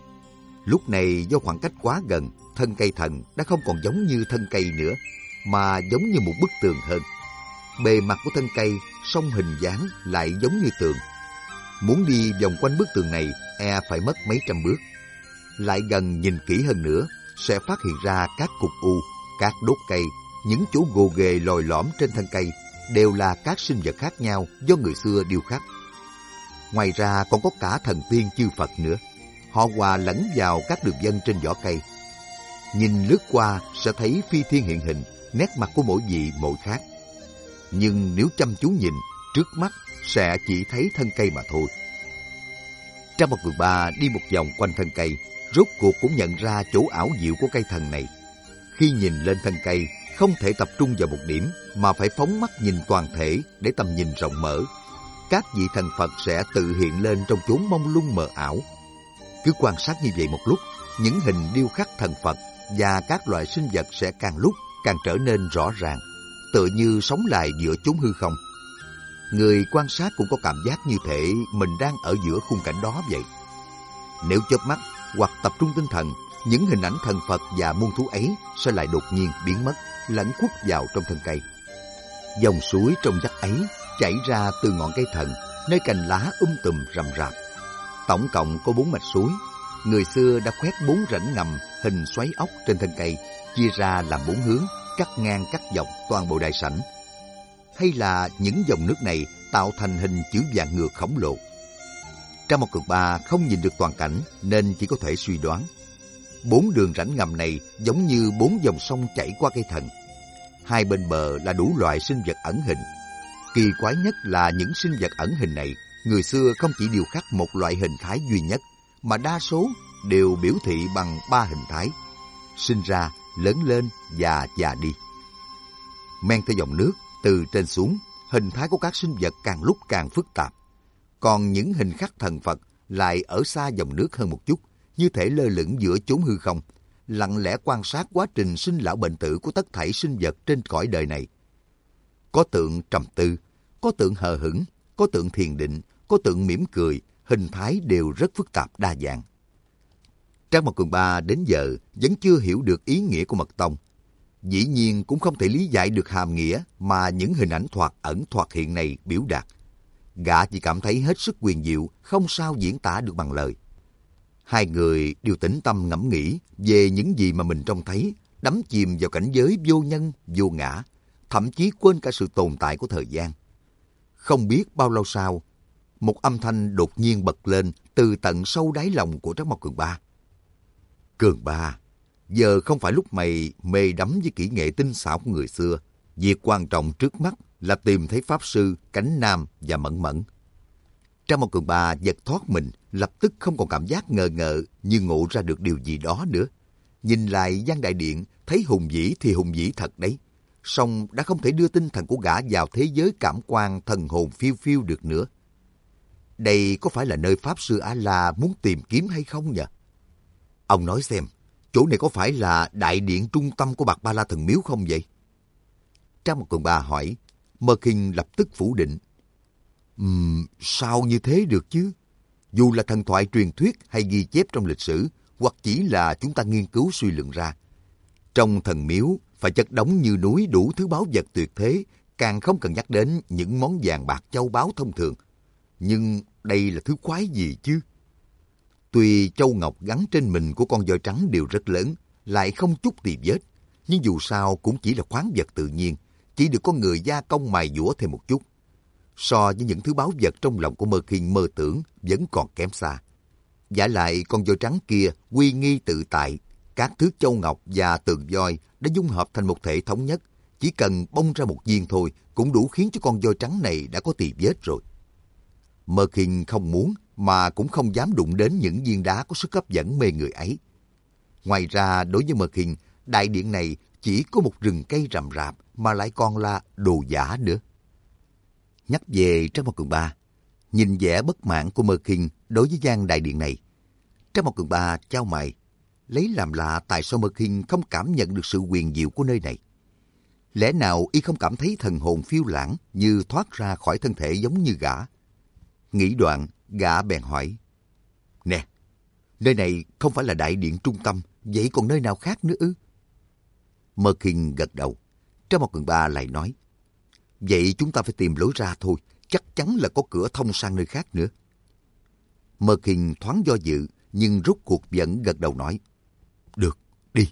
Lúc này do khoảng cách quá gần, thân cây thần đã không còn giống như thân cây nữa, mà giống như một bức tường hơn. Bề mặt của thân cây, song hình dáng lại giống như tường. Muốn đi vòng quanh bức tường này, phải mất mấy trăm bước. Lại gần nhìn kỹ hơn nữa, sẽ phát hiện ra các cục u, các đốt cây, những chỗ gồ ghề lồi lõm trên thân cây đều là các sinh vật khác nhau do người xưa điêu khắc. Ngoài ra còn có cả thần tiên chư Phật nữa. Họ hòa lẫn vào các đường vân trên vỏ cây. Nhìn lướt qua sẽ thấy phi thiên hiện hình, nét mặt của mỗi vị mỗi khác. Nhưng nếu chăm chú nhìn, trước mắt sẽ chỉ thấy thân cây mà thôi. Trang Mộc Cường Ba đi một vòng quanh thân cây, rốt cuộc cũng nhận ra chỗ ảo diệu của cây thần này. Khi nhìn lên thân cây, không thể tập trung vào một điểm, mà phải phóng mắt nhìn toàn thể để tầm nhìn rộng mở. Các vị thần Phật sẽ tự hiện lên trong chốn mông lung mờ ảo. Cứ quan sát như vậy một lúc, những hình điêu khắc thần Phật và các loài sinh vật sẽ càng lúc càng trở nên rõ ràng, tựa như sống lại giữa chốn hư không. Người quan sát cũng có cảm giác như thể mình đang ở giữa khung cảnh đó vậy. Nếu chớp mắt hoặc tập trung tinh thần, những hình ảnh thần Phật và muôn thú ấy sẽ lại đột nhiên biến mất, lẫn khuất vào trong thân cây. Dòng suối trong vắt ấy chảy ra từ ngọn cây thần, nơi cành lá tùm rậm rạp. Tổng cộng có 4 mạch suối. Người xưa đã khoét 4 rãnh ngầm hình xoáy ốc trên thân cây, chia ra làm 4 hướng, cắt ngang cắt dọc toàn bộ đại sảnh. Hay là những dòng nước này tạo thành hình chữ vạn ngược khổng lồ? Trang Mộc Cường Ba không nhìn được toàn cảnh nên chỉ có thể suy đoán. 4 đường rãnh ngầm này giống như 4 dòng sông chảy qua cây thần. Hai bên bờ là đủ loại sinh vật ẩn hình. Kỳ quái nhất là những sinh vật ẩn hình này, người xưa không chỉ điêu khắc một loại hình thái duy nhất, mà đa số đều biểu thị bằng 3 hình thái: sinh ra, lớn lên và già đi. Men theo dòng nước, từ trên xuống, hình thái của các sinh vật càng lúc càng phức tạp. Còn những hình khắc thần Phật lại ở xa dòng nước hơn một chút, như thể lơ lửng giữa chốn hư không, lặng lẽ quan sát quá trình sinh lão bệnh tử của tất thảy sinh vật trên cõi đời này. Có tượng trầm tư, có tượng hờ hững, có tượng thiền định, có tượng mỉm cười, hình thái đều rất phức tạp đa dạng. Trang Mộc Cường Ba đến giờ vẫn chưa hiểu được ý nghĩa của mật tông. Dĩ nhiên cũng không thể lý giải được hàm nghĩa mà những hình ảnh thoạt ẩn thoạt hiện này biểu đạt. Gã chỉ cảm thấy hết sức huyền diệu, không sao diễn tả được bằng lời. Hai người đều tĩnh tâm ngẫm nghĩ về những gì mà mình trông thấy, đắm chìm vào cảnh giới vô nhân, vô ngã, thậm chí quên cả sự tồn tại của thời gian. Không biết bao lâu sau, một âm thanh đột nhiên bật lên từ tận sâu đáy lòng của Trác Mộc Cường Ba. Cường Ba, giờ không phải lúc mày mê đắm với kỹ nghệ tinh xảo của người xưa. Việc quan trọng trước mắt là tìm thấy Pháp Sư, Cánh Nam và Mẫn Mẫn. Trác Mộc Cường Ba giật thoát mình, lập tức không còn cảm giác ngờ ngợ như ngộ ra được điều gì đó nữa. Nhìn lại gian đại điện, thấy hùng vĩ thì hùng vĩ thật đấy. Song đã không thể đưa tinh thần của gã vào thế giới cảm quan thần hồn phiêu phiêu được nữa. Đây có phải là nơi Pháp Sư A-la muốn tìm kiếm hay không nhỉ? Ông nói xem, chỗ này có phải là đại điện trung tâm của Bạc Ba La Thần Miếu không vậy? Trác Mộc Cường Ba hỏi. Mơ Kinh lập tức phủ định. Sao như thế được chứ? Dù là thần thoại truyền thuyết hay ghi chép trong lịch sử, hoặc chỉ là chúng ta nghiên cứu suy luận ra, trong thần miếu phải chất đống như núi đủ thứ báu vật tuyệt thế, càng không cần nhắc đến những món vàng bạc châu báu thông thường. Nhưng đây là thứ quái gì chứ? Tuy châu ngọc gắn trên mình của con voi trắng đều rất lớn, lại không chút tì vết, nhưng dù sao cũng chỉ là khoáng vật tự nhiên, chỉ được con người gia công mài dũa thêm một chút. So với những thứ báu vật trong lòng của Mơ Kinh mơ tưởng vẫn còn kém xa. Vả lại con voi trắng kia uy nghi tự tại, các thứ châu ngọc và tượng voi đã dung hợp thành một thể thống nhất, chỉ cần bông ra một viên thôi cũng đủ khiến cho con voi trắng này đã có tì vết rồi. Mơ Kinh không muốn mà cũng không dám đụng đến những viên đá có sức hấp dẫn mê người ấy. Ngoài ra, đối với Mơ Kinh, đại điện này chỉ có một rừng cây rậm rạp mà lại còn là đồ giả nữa. Nhắc về Trác Mộc Cường Ba, nhìn vẻ bất mãn của Mơ Kinh đối với gian đại điện này, Trác Mộc Cường Ba chau mày, lấy làm lạ tại sao Mơ Kinh không cảm nhận được sự huyền diệu của nơi này. Lẽ nào y không cảm thấy thần hồn phiêu lãng như thoát ra khỏi thân thể giống như gã? Nghĩ đoạn, gã bèn hỏi. Nè, nơi này không phải là đại điện trung tâm, vậy còn nơi nào khác nữa ư? Mơ Kinh gật đầu. Trác Mộc Cường Ba lại nói. Vậy chúng ta phải tìm lối ra thôi, chắc chắn là có cửa thông sang nơi khác nữa. Mơ Kinh thoáng do dự, nhưng rốt cuộc vẫn gật đầu nói. Được, đi.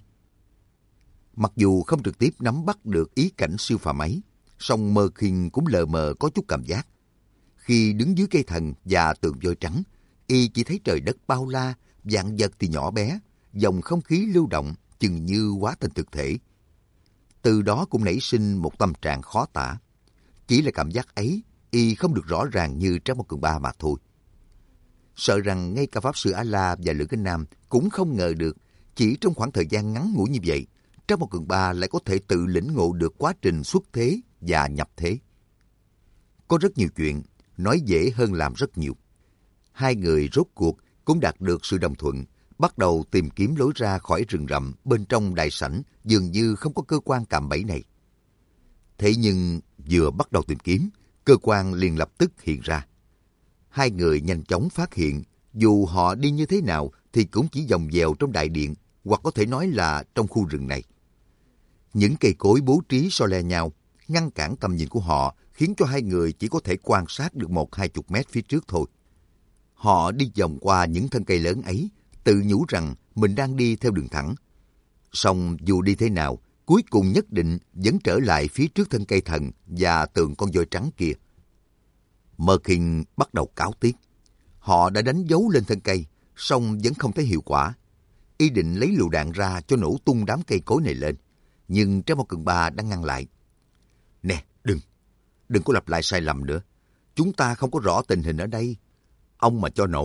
Mặc dù không trực tiếp nắm bắt được ý cảnh siêu phàm ấy, song Mơ Kinh cũng lờ mờ có chút cảm giác. Khi đứng dưới cây thần và tượng voi trắng, y chỉ thấy trời đất bao la, vạn vật thì nhỏ bé, dòng không khí lưu động chừng như hóa thành thực thể. Từ đó cũng nảy sinh một tâm trạng khó tả. Chỉ là cảm giác ấy, y không được rõ ràng như Trác Mộc Cường Ba mà thôi. Sợ rằng ngay cả Pháp Sư A-la và Lữ Cánh Nam cũng không ngờ được, chỉ trong khoảng thời gian ngắn ngủi như vậy, Trác Mộc Cường Ba lại có thể tự lĩnh ngộ được quá trình xuất thế và nhập thế. Có rất nhiều chuyện, nói dễ hơn làm rất nhiều. Hai người rốt cuộc cũng đạt được sự đồng thuận, bắt đầu tìm kiếm lối ra khỏi rừng rậm bên trong đại sảnh dường như không có cơ quan cạm bẫy này. Thế nhưng vừa bắt đầu tìm kiếm, cơ quan liền lập tức hiện ra. Hai người nhanh chóng phát hiện, dù họ đi như thế nào thì cũng chỉ vòng vèo trong đại điện, hoặc có thể nói là trong khu rừng này. Những cây cối bố trí so le nhau, ngăn cản tầm nhìn của họ, khiến cho hai người chỉ có thể quan sát được 10-20 mét phía trước thôi. Họ đi vòng qua những thân cây lớn ấy, tự nhủ rằng mình đang đi theo đường thẳng. Song dù đi thế nào, cuối cùng nhất định vẫn trở lại phía trước thân cây thần và tượng con voi trắng kia. Mơ Kinh bắt đầu cáu tiết. Họ đã đánh dấu lên thân cây, song vẫn không thấy hiệu quả. Y định lấy lựu đạn ra cho nổ tung đám cây cối này lên, nhưng Trác Mộc Cường Ba đã ngăn lại. Nè, đừng có lặp lại sai lầm nữa. Chúng ta không có rõ tình hình ở đây. Ông mà cho nổ,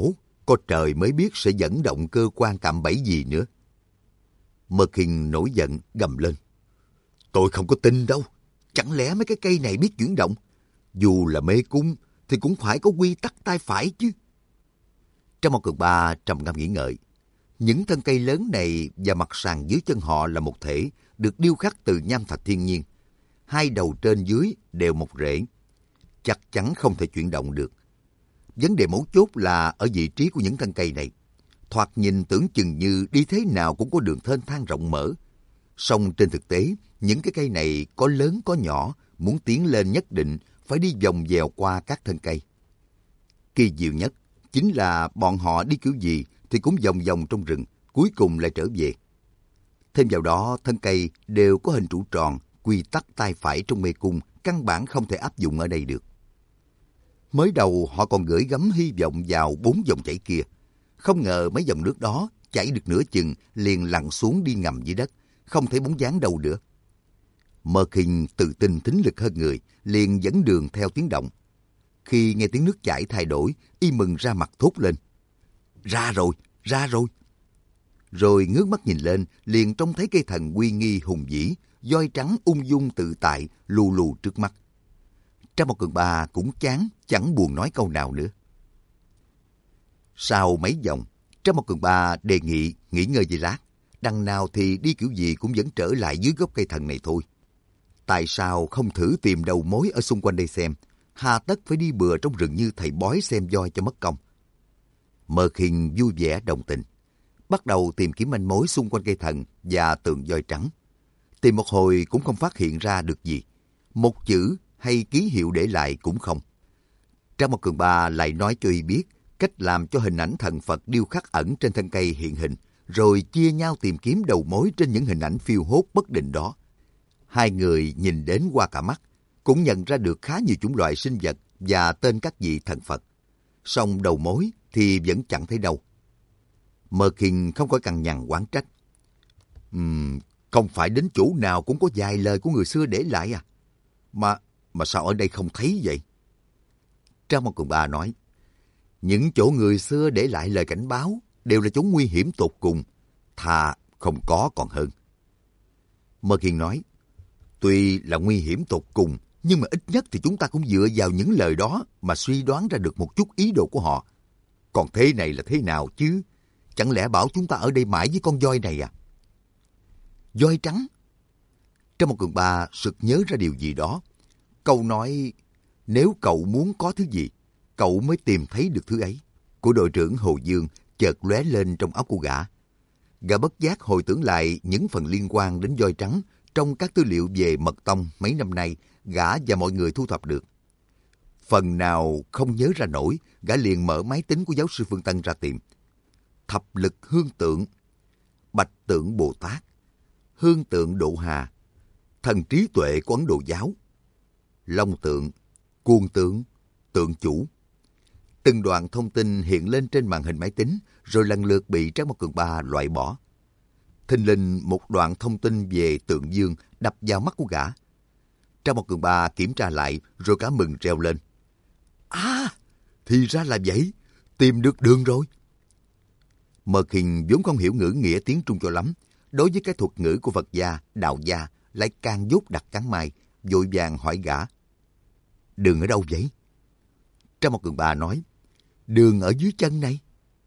Có trời mới biết sẽ dẫn động cơ quan cạm bẫy gì nữa. Mơ Kinh nổi giận gầm lên. Tôi không có tin đâu. Chẳng lẽ mấy cái cây này biết chuyển động? Dù là mê cung thì cũng phải có quy tắc tay phải chứ. Trong một Cường Ba trầm ngâm nghĩ ngợi. Những thân cây lớn này và mặt sàn dưới chân họ là một thể, được điêu khắc từ nham thạch thiên nhiên. Hai đầu trên dưới đều một rễ. Chắc chắn không thể chuyển động được. Vấn đề mấu chốt là ở vị trí của những thân cây này. Thoạt nhìn tưởng chừng như đi thế nào cũng có đường thênh thang rộng mở. Song trên thực tế, những cái cây này có lớn có nhỏ, muốn tiến lên nhất định phải đi vòng vèo qua các thân cây. Kỳ diệu nhất chính là bọn họ đi kiểu gì thì cũng vòng vòng trong rừng, cuối cùng lại trở về. Thêm vào đó, thân cây đều có hình trụ tròn, quy tắc tay phải trong mê cung căn bản không thể áp dụng ở đây được. Mới đầu họ còn gửi gắm hy vọng vào 4 dòng chảy kia. Không ngờ mấy dòng nước đó chảy được nửa chừng liền lặn xuống đi ngầm dưới đất, không thấy bóng dáng đâu nữa. Mơ Kinh tự tin thính lực hơn người, liền dẫn đường theo tiếng động. Khi nghe tiếng nước chảy thay đổi, y mừng ra mặt thốt lên. Ra rồi, ra rồi. Rồi ngước mắt nhìn lên, liền trông thấy cây thần uy nghi hùng vĩ, voi trắng ung dung tự tại, lù lù trước mắt. Trong một Cường Ba cũng chán, chẳng buồn nói câu nào nữa. Sau mấy vòng, Trong một Cường Ba đề nghị nghỉ ngơi giây lát. Đằng nào thì đi kiểu gì cũng vẫn trở lại dưới gốc cây thần này thôi. Tại sao không thử tìm đầu mối ở xung quanh đây xem? Hà tất phải đi bừa trong rừng như thầy bói xem voi cho mất công. Mơ Kinh vui vẻ đồng tình. Bắt đầu tìm kiếm manh mối xung quanh cây thần và tượng voi trắng. Tìm một hồi cũng không phát hiện ra được gì. Một chữ hay ký hiệu để lại cũng không. Trong một Cường Ba lại nói cho y biết cách làm cho hình ảnh thần Phật điêu khắc ẩn trên thân cây hiện hình, rồi chia nhau tìm kiếm đầu mối trên những hình ảnh phiêu hốt bất định đó. Hai người nhìn đến qua cả mắt, cũng nhận ra được khá nhiều chủng loại sinh vật và tên các vị thần Phật. Song đầu mối thì vẫn chẳng thấy đâu. Mơ Kinh không khỏi cằn nhằn oán trách. Không phải đến chỗ nào cũng có vài lời của người xưa để lại à? Mà sao ở đây không thấy vậy? Trong một Cường Ba nói, những chỗ người xưa để lại lời cảnh báo đều là chỗ nguy hiểm tột cùng. Thà không có còn hơn. Mơ Kinh nói, tuy là nguy hiểm tột cùng, nhưng mà ít nhất thì chúng ta cũng dựa vào những lời đó mà suy đoán ra được một chút ý đồ của họ. Còn thế này là thế nào chứ? Chẳng lẽ bảo chúng ta ở đây mãi với con voi này à? Voi trắng? Trong một Cường Ba sực nhớ ra điều gì đó. Câu nói, nếu cậu muốn có thứ gì, cậu mới tìm thấy được thứ ấy, của đội trưởng Hồ Dương chợt lóe lên trong óc của gã. Gã bất giác hồi tưởng lại những phần liên quan đến voi trắng trong các tư liệu về mật tông mấy năm nay gã và mọi người thu thập được. Phần nào không nhớ ra nổi, gã liền mở máy tính của giáo sư Phương Tân ra tìm. Thập lực hương tượng, bạch tượng Bồ Tát, hương tượng Độ Hà, thần trí tuệ của Ấn Độ giáo, long tượng, cuồng tượng, tượng chủ. Từng đoạn thông tin hiện lên trên màn hình máy tính, rồi lần lượt bị Trác Mộc Cường Ba loại bỏ. Thình lình một đoạn thông tin về tượng dương đập vào mắt của gã. Trác Mộc Cường Ba kiểm tra lại, rồi cả mừng reo lên. À, thì ra là vậy, tìm được đường rồi. Mơ Kinh vốn không hiểu ngữ nghĩa tiếng Trung cho lắm, đối với cái thuật ngữ của Phật gia, đạo gia lại càng dốt đặc cắn mai, vội vàng hỏi gã. Đường ở đâu vậy? Trác Mộc Cường Ba nói, đường ở dưới chân này.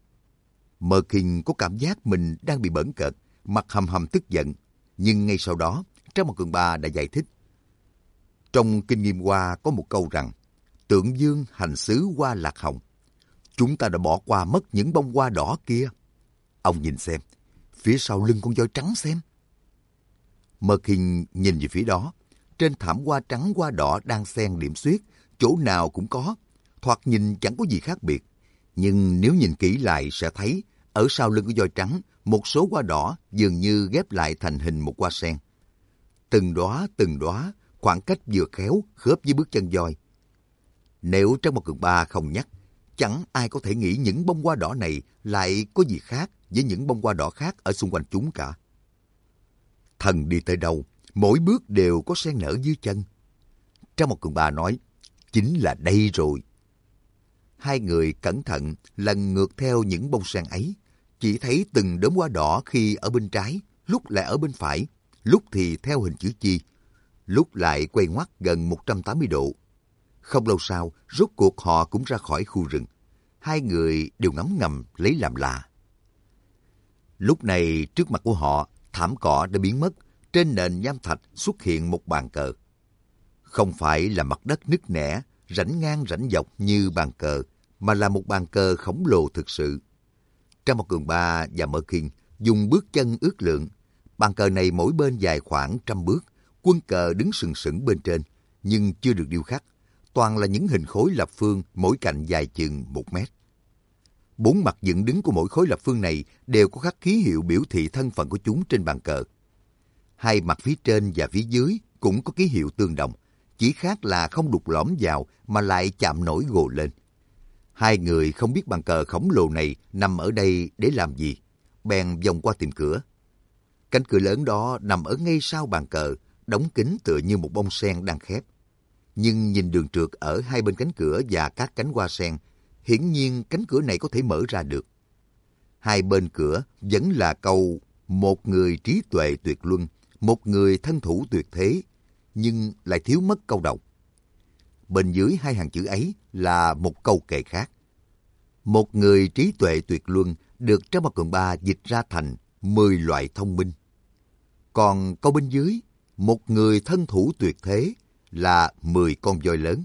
Mơ Kinh có cảm giác mình đang bị bỡn cợt, mặt hầm hầm tức giận. Nhưng ngay sau đó, Trác Mộc Cường Ba đã giải thích. Trong Kinh Nghiêm Hoa có một câu rằng, tượng dương hành xứ hoa lạc hồng. Chúng ta đã bỏ qua mất những bông hoa đỏ kia. Ông nhìn xem, phía sau lưng con voi trắng xem. Mơ Kinh nhìn về phía đó, trên thảm hoa trắng hoa đỏ đang xen điểm xuyết, chỗ nào cũng có, thoạt nhìn chẳng có gì khác biệt. Nhưng nếu nhìn kỹ lại sẽ thấy, ở sau lưng của voi trắng, một số hoa đỏ dường như ghép lại thành hình một hoa sen. Từng đóa, khoảng cách vừa khéo khớp với bước chân voi. Nếu Trác Mộc Cường Ba không nhắc, chẳng ai có thể nghĩ những bông hoa đỏ này lại có gì khác với những bông hoa đỏ khác ở xung quanh chúng cả. Thần đi tới đâu, mỗi bước đều có sen nở dưới chân. Trác Mộc Cường Ba nói, chính là đây rồi. Hai người cẩn thận lần ngược theo những bông sen ấy, chỉ thấy từng đốm hoa đỏ khi ở bên trái, lúc lại ở bên phải, lúc thì theo hình chữ chi, lúc lại quay ngoắt gần 180 độ. Không lâu sau, rốt cuộc họ cũng ra khỏi khu rừng. Hai người đều ngấm ngầm lấy làm lạ. Lúc này trước mặt của họ, thảm cỏ đã biến mất, trên nền nham thạch xuất hiện một bàn cờ. Không phải là mặt đất nứt nẻ, rãnh ngang rãnh dọc như bàn cờ, mà là một bàn cờ khổng lồ thực sự. Trang Một Cường Ba và Mơ Kinh dùng bước chân ước lượng. Bàn cờ này mỗi bên dài khoảng 100 bước, quân cờ đứng sừng sững bên trên, nhưng chưa được điêu khắc. Toàn là những hình khối lập phương, mỗi cạnh dài chừng 1 mét. 4 mặt dựng đứng của mỗi khối lập phương này đều có khắc ký hiệu biểu thị thân phận của chúng trên bàn cờ. Hai mặt phía trên và phía dưới cũng có ký hiệu tương đồng, chỉ khác là không đục lõm vào mà lại chạm nổi gồ lên. Hai người không biết bàn cờ khổng lồ này nằm ở đây để làm gì, bèn vòng qua tìm cửa. Cánh cửa lớn đó nằm ở ngay sau bàn cờ, đóng kín tựa như một bông sen đang khép. Nhưng nhìn đường trượt ở hai bên cánh cửa và các cánh hoa sen, hiển nhiên cánh cửa này có thể mở ra được. Hai bên cửa vẫn là câu một người trí tuệ tuyệt luân, một người thân thủ tuyệt thế, nhưng lại thiếu mất câu đầu. Bên dưới hai hàng chữ ấy là một câu kệ khác. Một người trí tuệ tuyệt luân được Trang Một Cường Ba dịch ra thành 10 loại thông minh. Còn câu bên dưới, một người thân thủ tuyệt thế là 10 con voi lớn.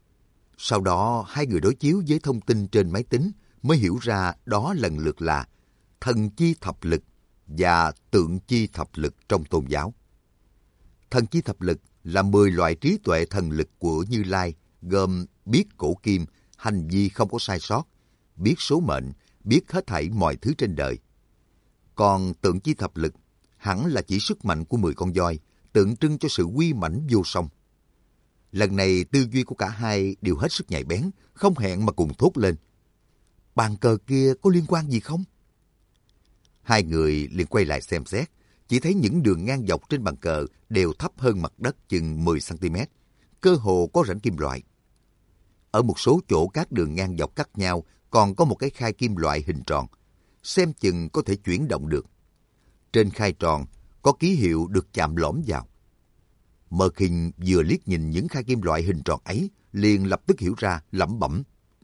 Sau đó hai người đối chiếu với thông tin trên máy tính mới hiểu ra đó lần lượt là thần chi thập lực và tượng chi thập lực trong tôn giáo. Thần chi thập lực là 10 loại trí tuệ thần lực của Như Lai, gồm biết cổ kim, hành vi không có sai sót, biết số mệnh, biết hết thảy mọi thứ trên đời. Còn tượng chi thập lực hẳn là chỉ sức mạnh của 10 con voi, tượng trưng cho sự uy mãnh vô song. Lần này tư duy của cả hai đều hết sức nhạy bén, không hẹn mà cùng thốt lên. Bàn cờ kia có liên quan gì không? Hai người liền quay lại xem xét, chỉ thấy những đường ngang dọc trên bàn cờ đều thấp hơn mặt đất chừng 10 cm, cơ hồ có rãnh kim loại. Ở một số chỗ các đường ngang dọc cắt nhau còn có một cái khay kim loại hình tròn, xem chừng có thể chuyển động được. Trên khay tròn có ký hiệu được chạm lõm vào. Mơ Kinh vừa liếc nhìn những khay kim loại hình tròn ấy, liền lập tức hiểu ra, lẩm bẩm.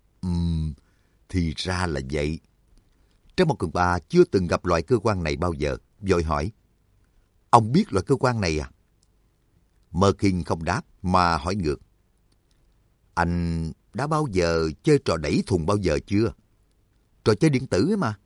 Thì ra là vậy. Trang Một Cường Ba chưa từng gặp loại cơ quan này bao giờ, vội hỏi. Ông biết loại cơ quan này à? Mơ Kinh không đáp mà hỏi ngược. Anh đã bao giờ chơi trò đẩy thùng bao giờ chưa? Trò chơi điện tử ấy mà.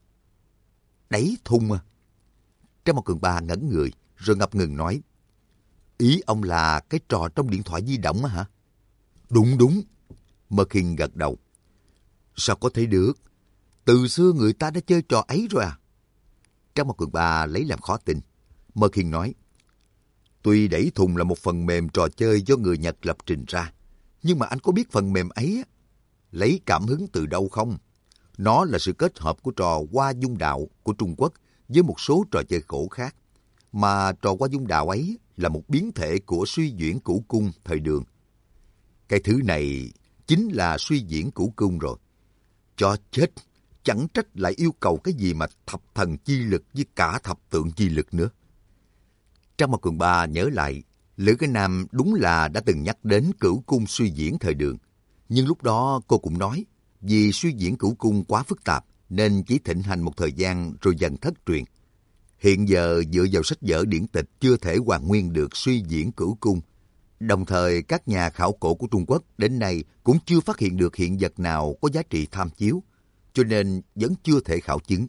Đẩy thùng à? Trang Một Cường Ba ngẩn người, rồi ngập ngừng nói. Ý ông là cái trò trong điện thoại di động á hả? Đúng. Mơ Kinh gật đầu. Sao có thể được? Từ xưa người ta đã chơi trò ấy rồi à? Trang Một Cường Ba lấy làm khó tin. Mơ Kinh nói. Tuy đẩy thùng là một phần mềm trò chơi do người Nhật lập trình ra, nhưng mà anh có biết phần mềm ấy lấy cảm hứng từ đâu không? Nó là sự kết hợp của trò Hoa Dung Đạo của Trung Quốc với một số trò chơi cổ khác. Mà trò Hoa Dung Đạo ấy là một biến thể của suy diễn cửu cung thời Đường. Cái thứ này chính là suy diễn cửu cung rồi. Cho chết, chẳng trách lại yêu cầu cái gì mà thập thần chi lực với cả thập tượng chi lực nữa. Trang Một Cường Ba nhớ lại, Lữ Cái Nam đúng là đã từng nhắc đến cửu cung suy diễn thời Đường. Nhưng lúc đó cô cũng nói, vì suy diễn cửu cung quá phức tạp, nên chỉ thịnh hành một thời gian rồi dần thất truyền. Hiện giờ dựa vào sách vở điển tịch chưa thể hoàn nguyên được suy diễn cửu cung. Đồng thời các nhà khảo cổ của Trung Quốc đến nay cũng chưa phát hiện được hiện vật nào có giá trị tham chiếu, cho nên vẫn chưa thể khảo chứng.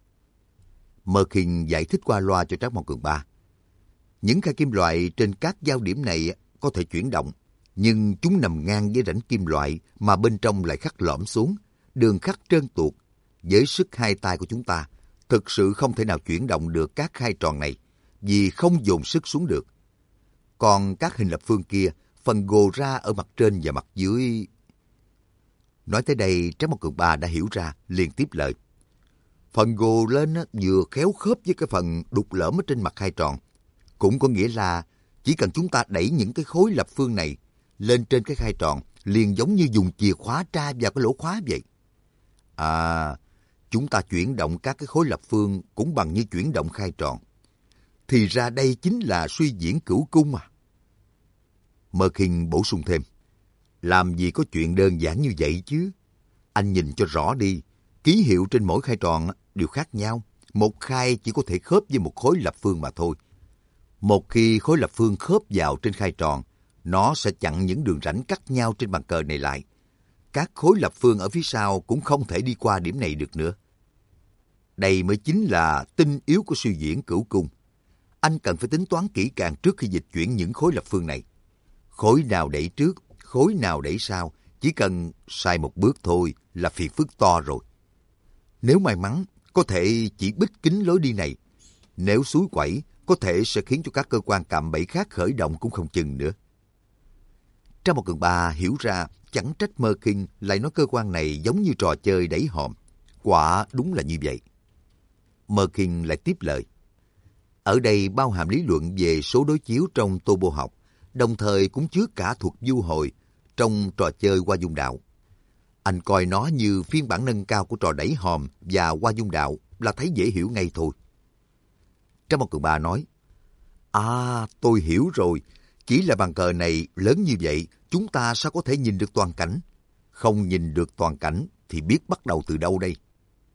Mơ Kinh giải thích qua loa cho Trác Mộc Cường Ba. Những khay kim loại trên các giao điểm này có thể chuyển động, nhưng chúng nằm ngang với rãnh kim loại mà bên trong lại khắc lõm xuống, đường khắc trơn tuột. Với sức hai tay của chúng ta, thực sự không thể nào chuyển động được các khay tròn này, vì không dồn sức xuống được. Còn các hình lập phương kia, phần gồ ra ở mặt trên và mặt dưới. Nói tới đây, Trác Mộc Cường Ba đã hiểu ra, liền tiếp lời. Phần gồ lên vừa khéo khớp với cái phần đục lởm ở trên mặt khay tròn. Cũng có nghĩa là chỉ cần chúng ta đẩy những cái khối lập phương này lên trên cái khay tròn liền giống như dùng chìa khóa tra vào cái lỗ khóa vậy. À, chúng ta chuyển động các cái khối lập phương cũng bằng như chuyển động khai tròn. Thì ra đây chính là suy diễn cửu cung à. Merkin bổ sung thêm. Làm gì có chuyện đơn giản như vậy chứ. Anh nhìn cho rõ đi. Ký hiệu trên mỗi khai tròn đều khác nhau. Một khai chỉ có thể khớp với một khối lập phương mà thôi. Một khi khối lập phương khớp vào trên khai tròn, nó sẽ chặn những đường rãnh cắt nhau trên bàn cờ này lại. Các khối lập phương ở phía sau cũng không thể đi qua điểm này được nữa. Đây mới chính là tinh yếu của suy diễn cửu cung. Anh cần phải tính toán kỹ càng trước khi dịch chuyển những khối lập phương này. Khối nào đẩy trước, khối nào đẩy sau, chỉ cần sai một bước thôi là phiền phức to rồi. Nếu may mắn, có thể chỉ bích kín lối đi này. Nếu xúi quẩy, có thể sẽ khiến cho các cơ quan cạm bẫy khác khởi động cũng không chừng nữa. Trong một Cường Ba hiểu ra chẳng trách Merkin lại nói cơ quan này giống như trò chơi đẩy hòm. Quả đúng là như vậy. Merkin lại tiếp lời. Ở đây bao hàm lý luận về số đối chiếu trong tô bô học, đồng thời cũng chứa cả thuật du hồi trong trò chơi Hoa Dung Đạo. Anh coi nó như phiên bản nâng cao của trò đẩy hòm và Hoa Dung Đạo là thấy dễ hiểu ngay thôi. Trong một Cường Ba nói, à, tôi hiểu rồi. Chỉ là bàn cờ này lớn như vậy, chúng ta sao có thể nhìn được toàn cảnh? Không nhìn được toàn cảnh thì biết bắt đầu từ đâu đây?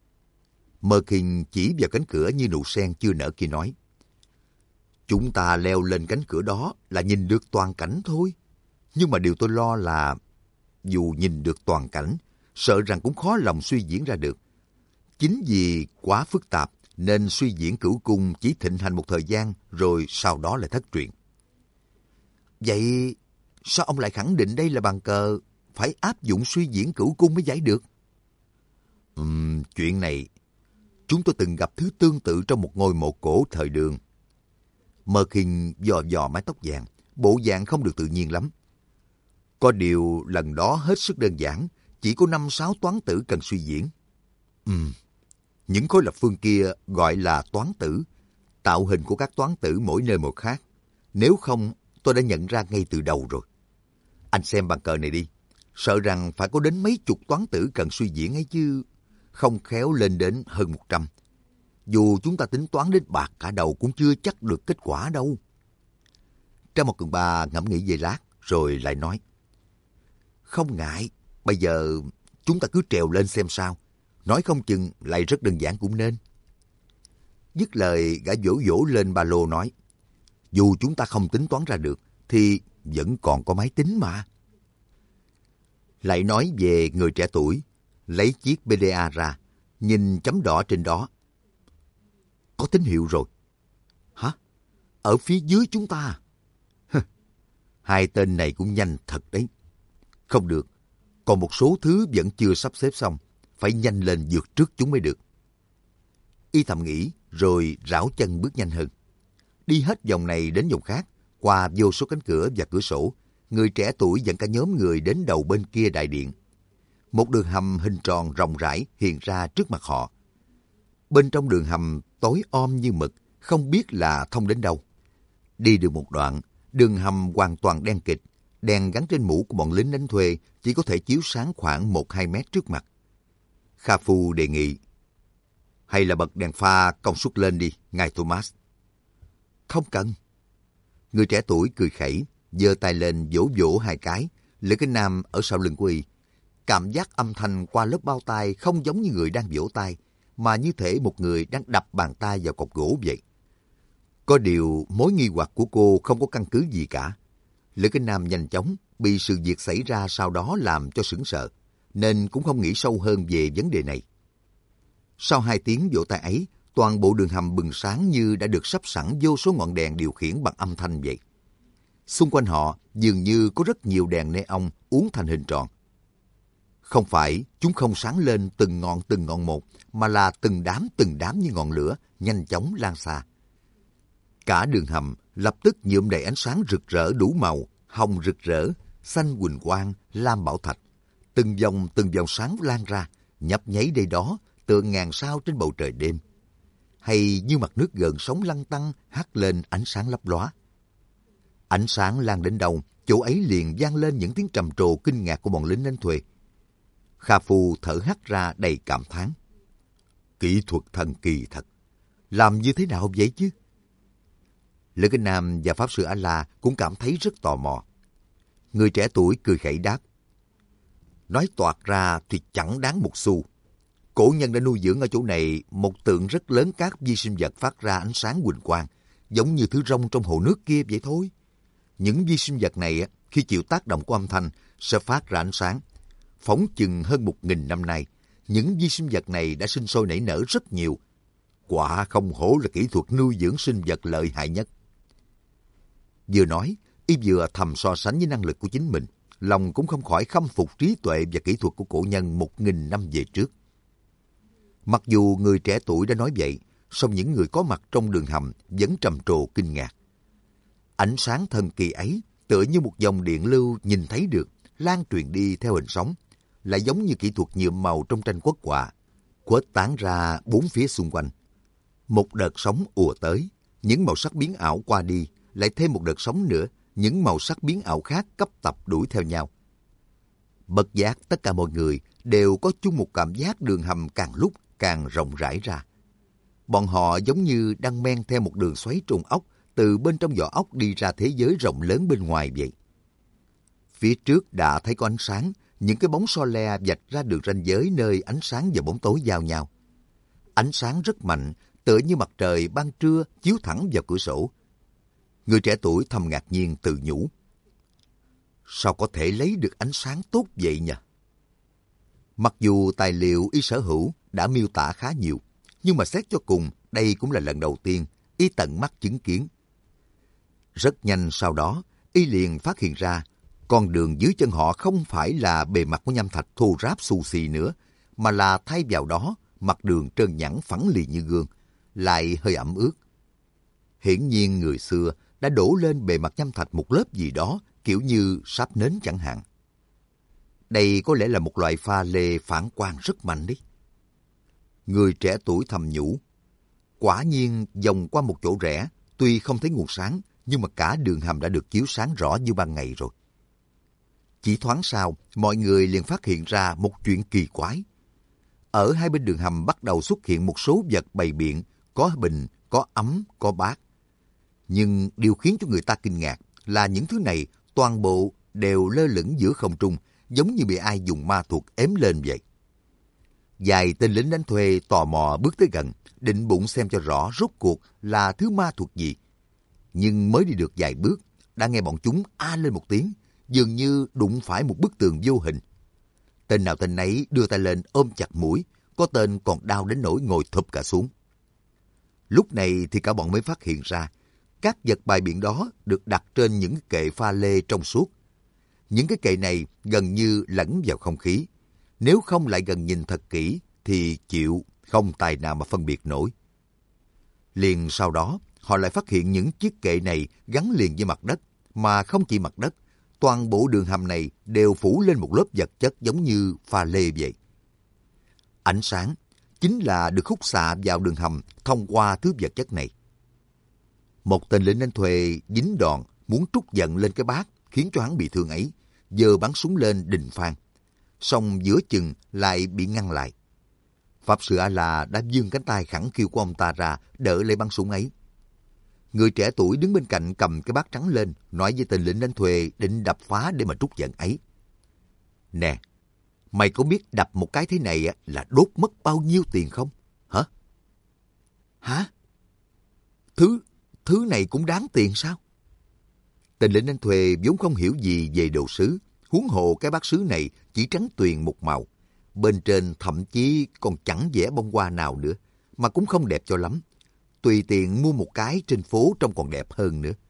Merkin chỉ vào cánh cửa như nụ sen chưa nở kia nói, chúng ta leo lên cánh cửa đó là nhìn được toàn cảnh thôi. Nhưng mà điều tôi lo là dù nhìn được toàn cảnh, sợ rằng cũng khó lòng suy diễn ra được. Chính vì quá phức tạp nên suy diễn cửu cung chỉ thịnh hành một thời gian rồi sau đó lại thất truyền. Vậy sao ông lại khẳng định đây là bàn cờ phải áp dụng suy diễn cửu cung mới giải được? Chuyện này chúng tôi từng gặp thứ tương tự trong một ngôi mộ cổ thời Đường. Merkin dò dò mái tóc vàng, bộ dạng không được tự nhiên lắm. Có điều lần đó hết sức đơn giản, chỉ có 5-6 toán tử cần suy diễn. Những khối lập phương kia gọi là toán tử, tạo hình của các toán tử mỗi nơi một khác. Nếu không, tôi đã nhận ra ngay từ đầu rồi. Anh xem bàn cờ này đi, sợ rằng phải có đến mấy chục toán tử cần suy diễn ấy chứ, không khéo lên đến hơn 100. Dù chúng ta tính toán đến bạc cả đầu cũng chưa chắc được kết quả đâu. Trong một Cường Ba ngẫm nghĩ giây lát, rồi lại nói, không ngại, bây giờ chúng ta cứ trèo lên xem sao. Nói không chừng lại rất đơn giản cũng nên. Dứt lời, gã vỗ vỗ lên ba lô nói, dù chúng ta không tính toán ra được, thì vẫn còn có máy tính mà. Lại nói về người trẻ tuổi, lấy chiếc PDA ra, nhìn chấm đỏ trên đó. Có tín hiệu rồi. Hả? Ở phía dưới chúng ta? Hai tên này cũng nhanh thật đấy. Không được, còn một số thứ vẫn chưa sắp xếp xong, phải nhanh lên vượt trước chúng mới được. Y thầm nghĩ, rồi rảo chân bước nhanh hơn. Đi hết vòng này đến vòng khác, qua vô số cánh cửa và cửa sổ, người trẻ tuổi dẫn cả nhóm người đến đầu bên kia đại điện. Một đường hầm hình tròn rộng rãi hiện ra trước mặt họ. Bên trong đường hầm tối om như mực, không biết là thông đến đâu. Đi được một đoạn, đường hầm hoàn toàn đen kịt, đèn gắn trên mũ của bọn lính đánh thuê chỉ có thể chiếu sáng khoảng 1-2 mét trước mặt. Kha Phu đề nghị, hay là bật đèn pha công suất lên đi, ngài Thomas. Không cần. Người trẻ tuổi cười khẩy, giơ tay lên vỗ vỗ hai cái, Lữ Kính Nam ở sau lưng của y. Cảm giác âm thanh qua lớp bao tay không giống như người đang vỗ tay, mà như thể một người đang đập bàn tay vào cọc gỗ vậy. Có điều mối nghi hoặc của cô không có căn cứ gì cả. Lữ Kính Nam nhanh chóng bị sự việc xảy ra sau đó làm cho sững sờ, nên cũng không nghĩ sâu hơn về vấn đề này. Sau 2 tiếng vỗ tay ấy, toàn bộ đường hầm bừng sáng như đã được sắp sẵn vô số ngọn đèn điều khiển bằng âm thanh vậy. Xung quanh họ dường như có rất nhiều đèn neon uốn thành hình tròn. Không phải chúng không sáng lên từng ngọn một, mà là từng đám như ngọn lửa, nhanh chóng lan xa. Cả đường hầm lập tức nhuộm đầy ánh sáng rực rỡ đủ màu, hồng rực rỡ, xanh huỳnh quang, lam bảo thạch. Từng vòng sáng lan ra, nhấp nháy đây đó, tựa ngàn sao trên bầu trời đêm. Hay như mặt nước gợn sóng lăn tăn hắt lên ánh sáng lấp lóa. Ánh sáng lan đến đâu, chỗ ấy liền vang lên những tiếng trầm trồ kinh ngạc của bọn lính đánh thuê. Kha Phu thở hắt ra đầy cảm thán. Kỹ thuật thần kỳ thật. Làm như thế nào vậy chứ? Lữ Kinh Nam và Pháp Sư A-La cũng cảm thấy rất tò mò. Người trẻ tuổi cười khẩy đáp. Nói toạc ra thì chẳng đáng một xu. Cổ nhân đã nuôi dưỡng ở chỗ này một tượng rất lớn các vi sinh vật phát ra ánh sáng huỳnh quang, giống như thứ rong trong hồ nước kia vậy thôi. Những vi sinh vật này khi chịu tác động của âm thanh sẽ phát ra ánh sáng. Phóng chừng hơn 1000 năm nay, những vi sinh vật này đã sinh sôi nảy nở rất nhiều. Quả không hổ là kỹ thuật nuôi dưỡng sinh vật lợi hại nhất. Vừa nói, y vừa thầm so sánh với năng lực của chính mình, lòng cũng không khỏi khâm phục trí tuệ và kỹ thuật của cổ nhân 1000 năm về trước. Mặc dù người trẻ tuổi đã nói vậy, song những người có mặt trong đường hầm vẫn trầm trồ kinh ngạc. Ánh sáng thần kỳ ấy tựa như một dòng điện lưu nhìn thấy được, lan truyền đi theo hình sóng, lại giống như kỹ thuật nhuộm màu trong tranh quốc họa, khuếch tán ra bốn phía xung quanh. Một đợt sóng ùa tới, những màu sắc biến ảo qua đi, lại thêm một đợt sóng nữa, những màu sắc biến ảo khác cấp tập đuổi theo nhau. Bất giác tất cả mọi người đều có chung một cảm giác đường hầm càng lúc càng rộng rãi ra. Bọn họ giống như đang men theo một đường xoáy trùng ốc từ bên trong vỏ ốc đi ra thế giới rộng lớn bên ngoài vậy. Phía trước đã thấy có ánh sáng, những cái bóng so le vạch ra đường ranh giới nơi ánh sáng và bóng tối giao nhau. Ánh sáng rất mạnh, tựa như mặt trời ban trưa chiếu thẳng vào cửa sổ. Người trẻ tuổi thầm ngạc nhiên tự nhủ. Sao có thể lấy được ánh sáng tốt vậy nhỉ? Mặc dù tài liệu y sở hữu đã miêu tả khá nhiều, nhưng mà xét cho cùng, đây cũng là lần đầu tiên y tận mắt chứng kiến. Rất nhanh sau đó, y liền phát hiện ra, con đường dưới chân họ không phải là bề mặt của nham thạch thô ráp xù xì nữa, mà là thay vào đó, mặt đường trơn nhẵn phẳng lì như gương, lại hơi ẩm ướt. Hiển nhiên người xưa đã đổ lên bề mặt nham thạch một lớp gì đó, kiểu như sáp nến chẳng hạn. Đây có lẽ là một loại pha lê phản quang rất mạnh đấy. Người trẻ tuổi thầm nhủ. Quả nhiên vòng qua một chỗ rẽ, tuy không thấy nguồn sáng, nhưng mà cả đường hầm đã được chiếu sáng rõ như ban ngày rồi. Chỉ thoáng sau, mọi người liền phát hiện ra một chuyện kỳ quái. Ở hai bên đường hầm bắt đầu xuất hiện một số vật bày biện, có bình, có ấm, có bát. Nhưng điều khiến cho người ta kinh ngạc là những thứ này toàn bộ đều lơ lửng giữa không trung, giống như bị ai dùng ma thuật ém lên vậy. Vài tên lính đánh thuê tò mò bước tới gần, định bụng xem cho rõ rốt cuộc là thứ ma thuật gì. Nhưng mới đi được vài bước, đã nghe bọn chúng a lên một tiếng, dường như đụng phải một bức tường vô hình. Tên nào tên nấy đưa tay lên ôm chặt mũi, có tên còn đau đến nỗi ngồi thụp cả xuống. Lúc này thì cả bọn mới phát hiện ra, các vật bài biện đó được đặt trên những kệ pha lê trong suốt. Những cái kệ này gần như lẫn vào không khí. Nếu không lại gần nhìn thật kỹ thì chịu không tài nào mà phân biệt nổi. Liền sau đó, họ lại phát hiện những chiếc kệ này gắn liền với mặt đất, mà không chỉ mặt đất, toàn bộ đường hầm này đều phủ lên một lớp vật chất giống như pha lê vậy. Ánh sáng chính là được khúc xạ vào đường hầm thông qua thứ vật chất này. Một tên lính đánh thuê dính đòn muốn trút giận lên cái bát khiến cho hắn bị thương ấy, giơ bắn súng lên đình phan. Song giữa chừng lại bị ngăn lại. Pháp Sư A-La đã giương cánh tay khẳng khiu của ông ta ra đỡ lấy bắn súng ấy. Người trẻ tuổi đứng bên cạnh cầm cái bát trắng lên, nói với tên lính đánh thuê định đập phá để mà trút giận ấy. Nè, mày có biết đập một cái thế này là đốt mất bao nhiêu tiền không? Hả? Hả? Thứ này cũng đáng tiền sao? Tên lính đánh thuê vốn không hiểu gì về đồ sứ, huống hồ cái bát sứ này chỉ trắng tuyền một màu. Bên trên thậm chí còn chẳng vẽ bông hoa nào nữa, mà cũng không đẹp cho lắm. Tùy tiện mua một cái trên phố trông còn đẹp hơn nữa.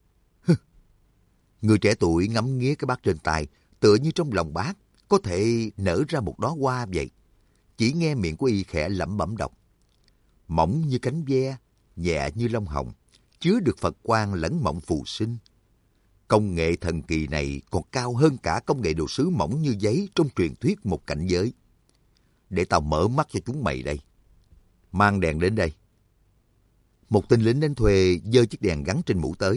Người trẻ tuổi ngắm nghía cái bát trên tay, tựa như trong lòng bát có thể nở ra một đóa hoa vậy. Chỉ nghe miệng của y khẽ lẩm bẩm đọc. Mỏng như cánh ve, nhẹ như lông hồng, chứa được Phật quang lẫn mộng phù sinh. Công nghệ thần kỳ này còn cao hơn cả công nghệ đồ sứ mỏng như giấy trong truyền thuyết một cảnh giới. Để tao mở mắt cho chúng mày đây. Mang đèn đến đây. Một tên lính đánh thuê giơ chiếc đèn gắn trên mũ tới.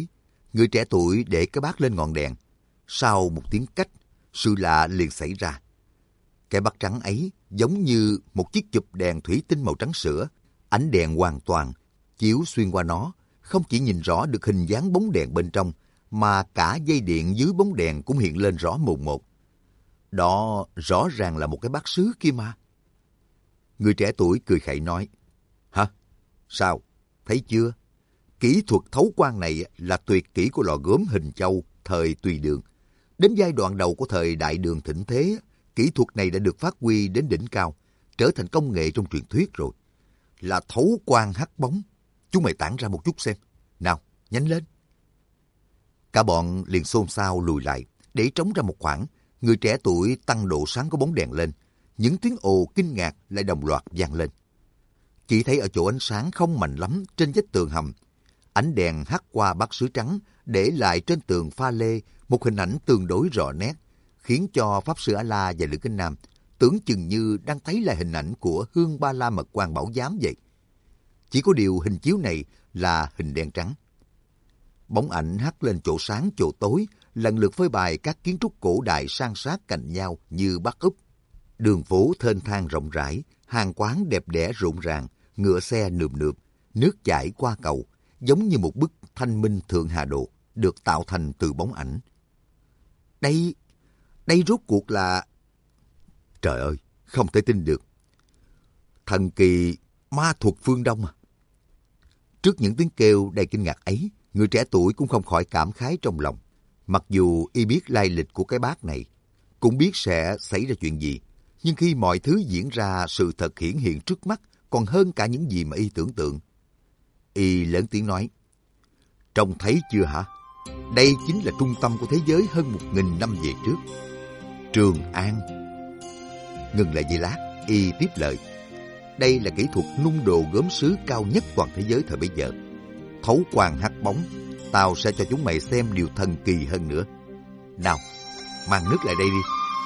Người trẻ tuổi để cái bát lên ngọn đèn. Sau một tiếng cách, sự lạ liền xảy ra. Cái bát trắng ấy giống như một chiếc chụp đèn thủy tinh màu trắng sữa. Ánh đèn hoàn toàn chiếu xuyên qua nó, không chỉ nhìn rõ được hình dáng bóng đèn bên trong, mà cả dây điện dưới bóng đèn cũng hiện lên rõ mồn một. Đó rõ ràng là một cái bát sứ kia mà. Người trẻ tuổi cười khẩy nói, hả? Sao? Thấy chưa? Kỹ thuật thấu quang này là tuyệt kỹ của lò gốm Hình Châu thời Tùy Đường. Đến giai đoạn đầu của thời Đại Đường thịnh thế, kỹ thuật này đã được phát huy đến đỉnh cao, trở thành công nghệ trong truyền thuyết rồi. Là thấu quang hắc bóng. Chúng mày tản ra một chút xem. Nào, nhanh lên. Cả bọn liền xôn xao lùi lại, để trống ra một khoảng. Người trẻ tuổi tăng độ sáng của bóng đèn lên. Những tiếng ồ kinh ngạc lại đồng loạt vang lên. Chỉ thấy ở chỗ ánh sáng không mạnh lắm trên vách tường hầm, ánh đèn hắt qua bát sứ trắng, để lại trên tường pha lê một hình ảnh tương đối rõ nét, khiến cho Pháp Sư A-la và Lữ Kính Nam tưởng chừng như đang thấy lại hình ảnh của Hương Ba La Mật Quan Bảo Giám vậy. Chỉ có điều hình chiếu này là hình đen trắng. Bóng ảnh hắt lên chỗ sáng chỗ tối, lần lượt phơi bày các kiến trúc cổ đại san sát cạnh nhau như Bắc Úc. Đường phố thênh thang rộng rãi, hàng quán đẹp đẽ rộn ràng, ngựa xe nườm nượp, nước chảy qua cầu, giống như một bức thanh minh thượng hà đồ, được tạo thành từ bóng ảnh. Đây rốt cuộc là... Trời ơi, không thể tin được. Thần kỳ ma thuật phương Đông à? Trước những tiếng kêu đầy kinh ngạc ấy, người trẻ tuổi cũng không khỏi cảm khái trong lòng. Mặc dù y biết lai lịch của cái bát này, cũng biết sẽ xảy ra chuyện gì, nhưng khi mọi thứ diễn ra, sự thật hiển hiện trước mắt còn hơn cả những gì mà y tưởng tượng. Y lớn tiếng nói, trông thấy chưa hả? Đây chính là trung tâm của thế giới hơn 1000 năm về trước. Trường An. Ngừng lại giây lát, y tiếp lời, đây là kỹ thuật nung đồ gốm sứ cao nhất toàn thế giới thời bấy giờ. Thấu quang hắc bóng, tao sẽ cho chúng mày xem điều thần kỳ hơn nữa. Nào, mang nước lại đây đi.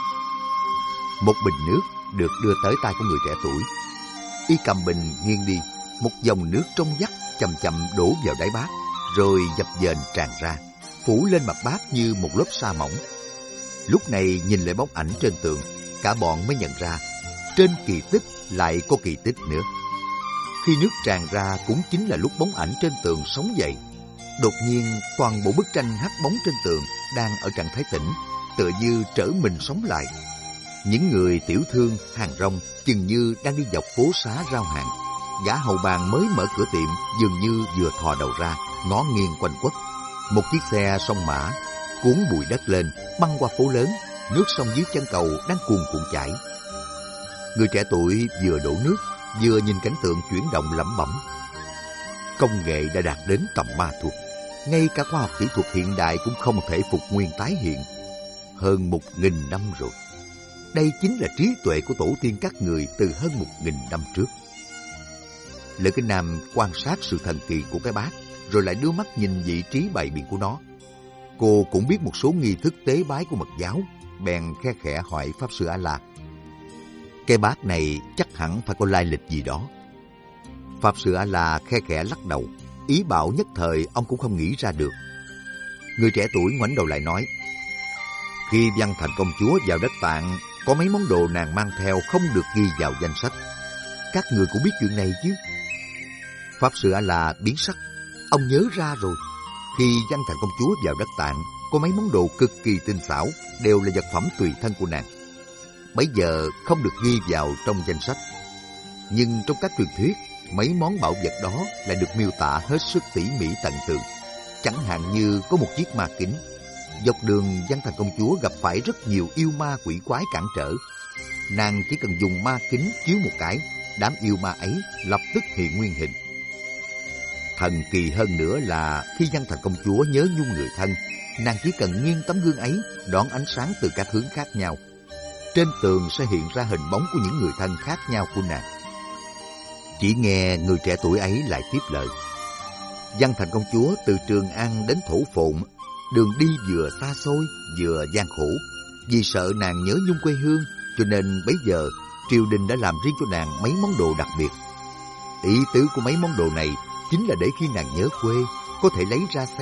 Một bình nước được đưa tới tay của người trẻ tuổi. Y cầm bình nghiêng đi, một dòng nước trong vắt chậm chậm đổ vào đáy bát, rồi dập dềnh tràn ra, phủ lên mặt bát như một lớp sa mỏng. Lúc này nhìn lại bóng ảnh trên tường, cả bọn mới nhận ra, trên kỳ tích lại có kỳ tích nữa. Khi nước tràn ra cũng chính là lúc bóng ảnh trên tường sống dậy. Đột nhiên, toàn bộ bức tranh hắt bóng trên tường đang ở trạng thái tĩnh, tựa như trở mình sống lại. Những người tiểu thương, hàng rong chừng như đang đi dọc phố xá rao hàng. Gã hầu bàn mới mở cửa tiệm dường như vừa thò đầu ra, ngó nghiêng quanh quất. Một chiếc xe song mã cuốn bụi đất lên, băng qua phố lớn, nước sông dưới chân cầu đang cuồn cuộn chảy. Người trẻ tuổi vừa đổ nước, vừa nhìn cảnh tượng chuyển động lẩm bẩm. Công nghệ đã đạt đến tầm ma thuật, ngay cả khoa học kỹ thuật hiện đại cũng không thể phục nguyên tái hiện. Hơn 1000 năm rồi. Đây chính là trí tuệ của tổ tiên các người từ hơn 1000 năm trước. Lữ Kính Nam quan sát sự thần kỳ của cái bát, rồi lại đưa mắt nhìn vị trí bày biện của nó. Cô cũng biết một số nghi thức tế bái của Mật giáo, bèn khe khẽ hỏi Pháp Sư A-la. Cái bát này chắc hẳn phải có lai lịch gì đó. Pháp Sư A-la khe khẽ lắc đầu, ý bảo nhất thời ông cũng không nghĩ ra được. Người trẻ tuổi ngoảnh đầu lại nói, khi Văn Thành công chúa vào đất Tạng, có mấy món đồ nàng mang theo không được ghi vào danh sách. Các người cũng biết chuyện này chứ? Pháp Sư A-la biến sắc, ông nhớ ra rồi. Khi Văn Thành công chúa vào đất Tạng, có mấy món đồ cực kỳ tinh xảo, đều là vật phẩm tùy thân của nàng. Bấy giờ không được ghi vào trong danh sách. Nhưng trong các truyền thuyết, mấy món bảo vật đó lại được miêu tả hết sức tỉ mỉ tận tường. Chẳng hạn như có một chiếc ma kính. Dọc đường Văn Thành công chúa gặp phải rất nhiều yêu ma quỷ quái cản trở. Nàng chỉ cần dùng ma kính chiếu một cái, đám yêu ma ấy lập tức hiện nguyên hình. Thần kỳ hơn nữa là khi Văn Thành công chúa nhớ nhung người thân, nàng chỉ cần nghiêng tấm gương ấy đón ánh sáng từ các hướng khác nhau. Trên tường sẽ hiện ra hình bóng của những người thân khác nhau của nàng. Chỉ nghe người trẻ tuổi ấy lại tiếp lời. Văn Thành công chúa từ Trường An đến Thổ Phồn, đường đi vừa xa xôi vừa gian khổ. Vì sợ nàng nhớ nhung quê hương, cho nên bấy giờ triều đình đã làm riêng cho nàng mấy món đồ đặc biệt. Ý tứ của mấy món đồ này chính là để khi nàng nhớ quê, có thể lấy ra xem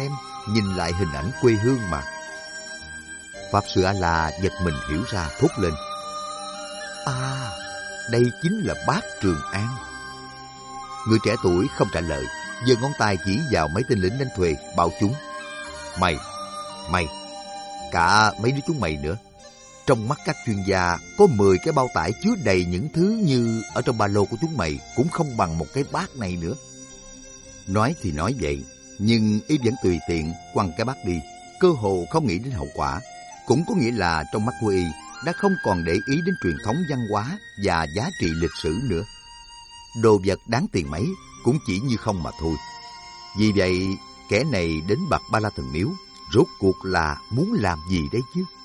nhìn lại hình ảnh quê hương mà. Pháp Sư A-la giật mình hiểu ra, thốt lên. À, đây chính là Bát Trường An. Người trẻ tuổi không trả lời, giơ ngón tay chỉ vào mấy tên lính đánh thuê, bảo chúng. Mày, cả mấy đứa chúng mày nữa. Trong mắt các chuyên gia, có 10 cái bao tải chứa đầy những thứ như ở trong ba lô của chúng mày cũng không bằng một cái bát này nữa. Nói thì nói vậy, nhưng y vẫn tùy tiện quăng cái bát đi, cơ hồ không nghĩ đến hậu quả. Cũng có nghĩa là trong mắt của y đã không còn để ý đến truyền thống văn hóa và giá trị lịch sử nữa. Đồ vật đáng tiền mấy cũng chỉ như không mà thôi. Vì vậy, kẻ này đến Bạt Ba La Thần Miếu, rốt cuộc là muốn làm gì đấy chứ?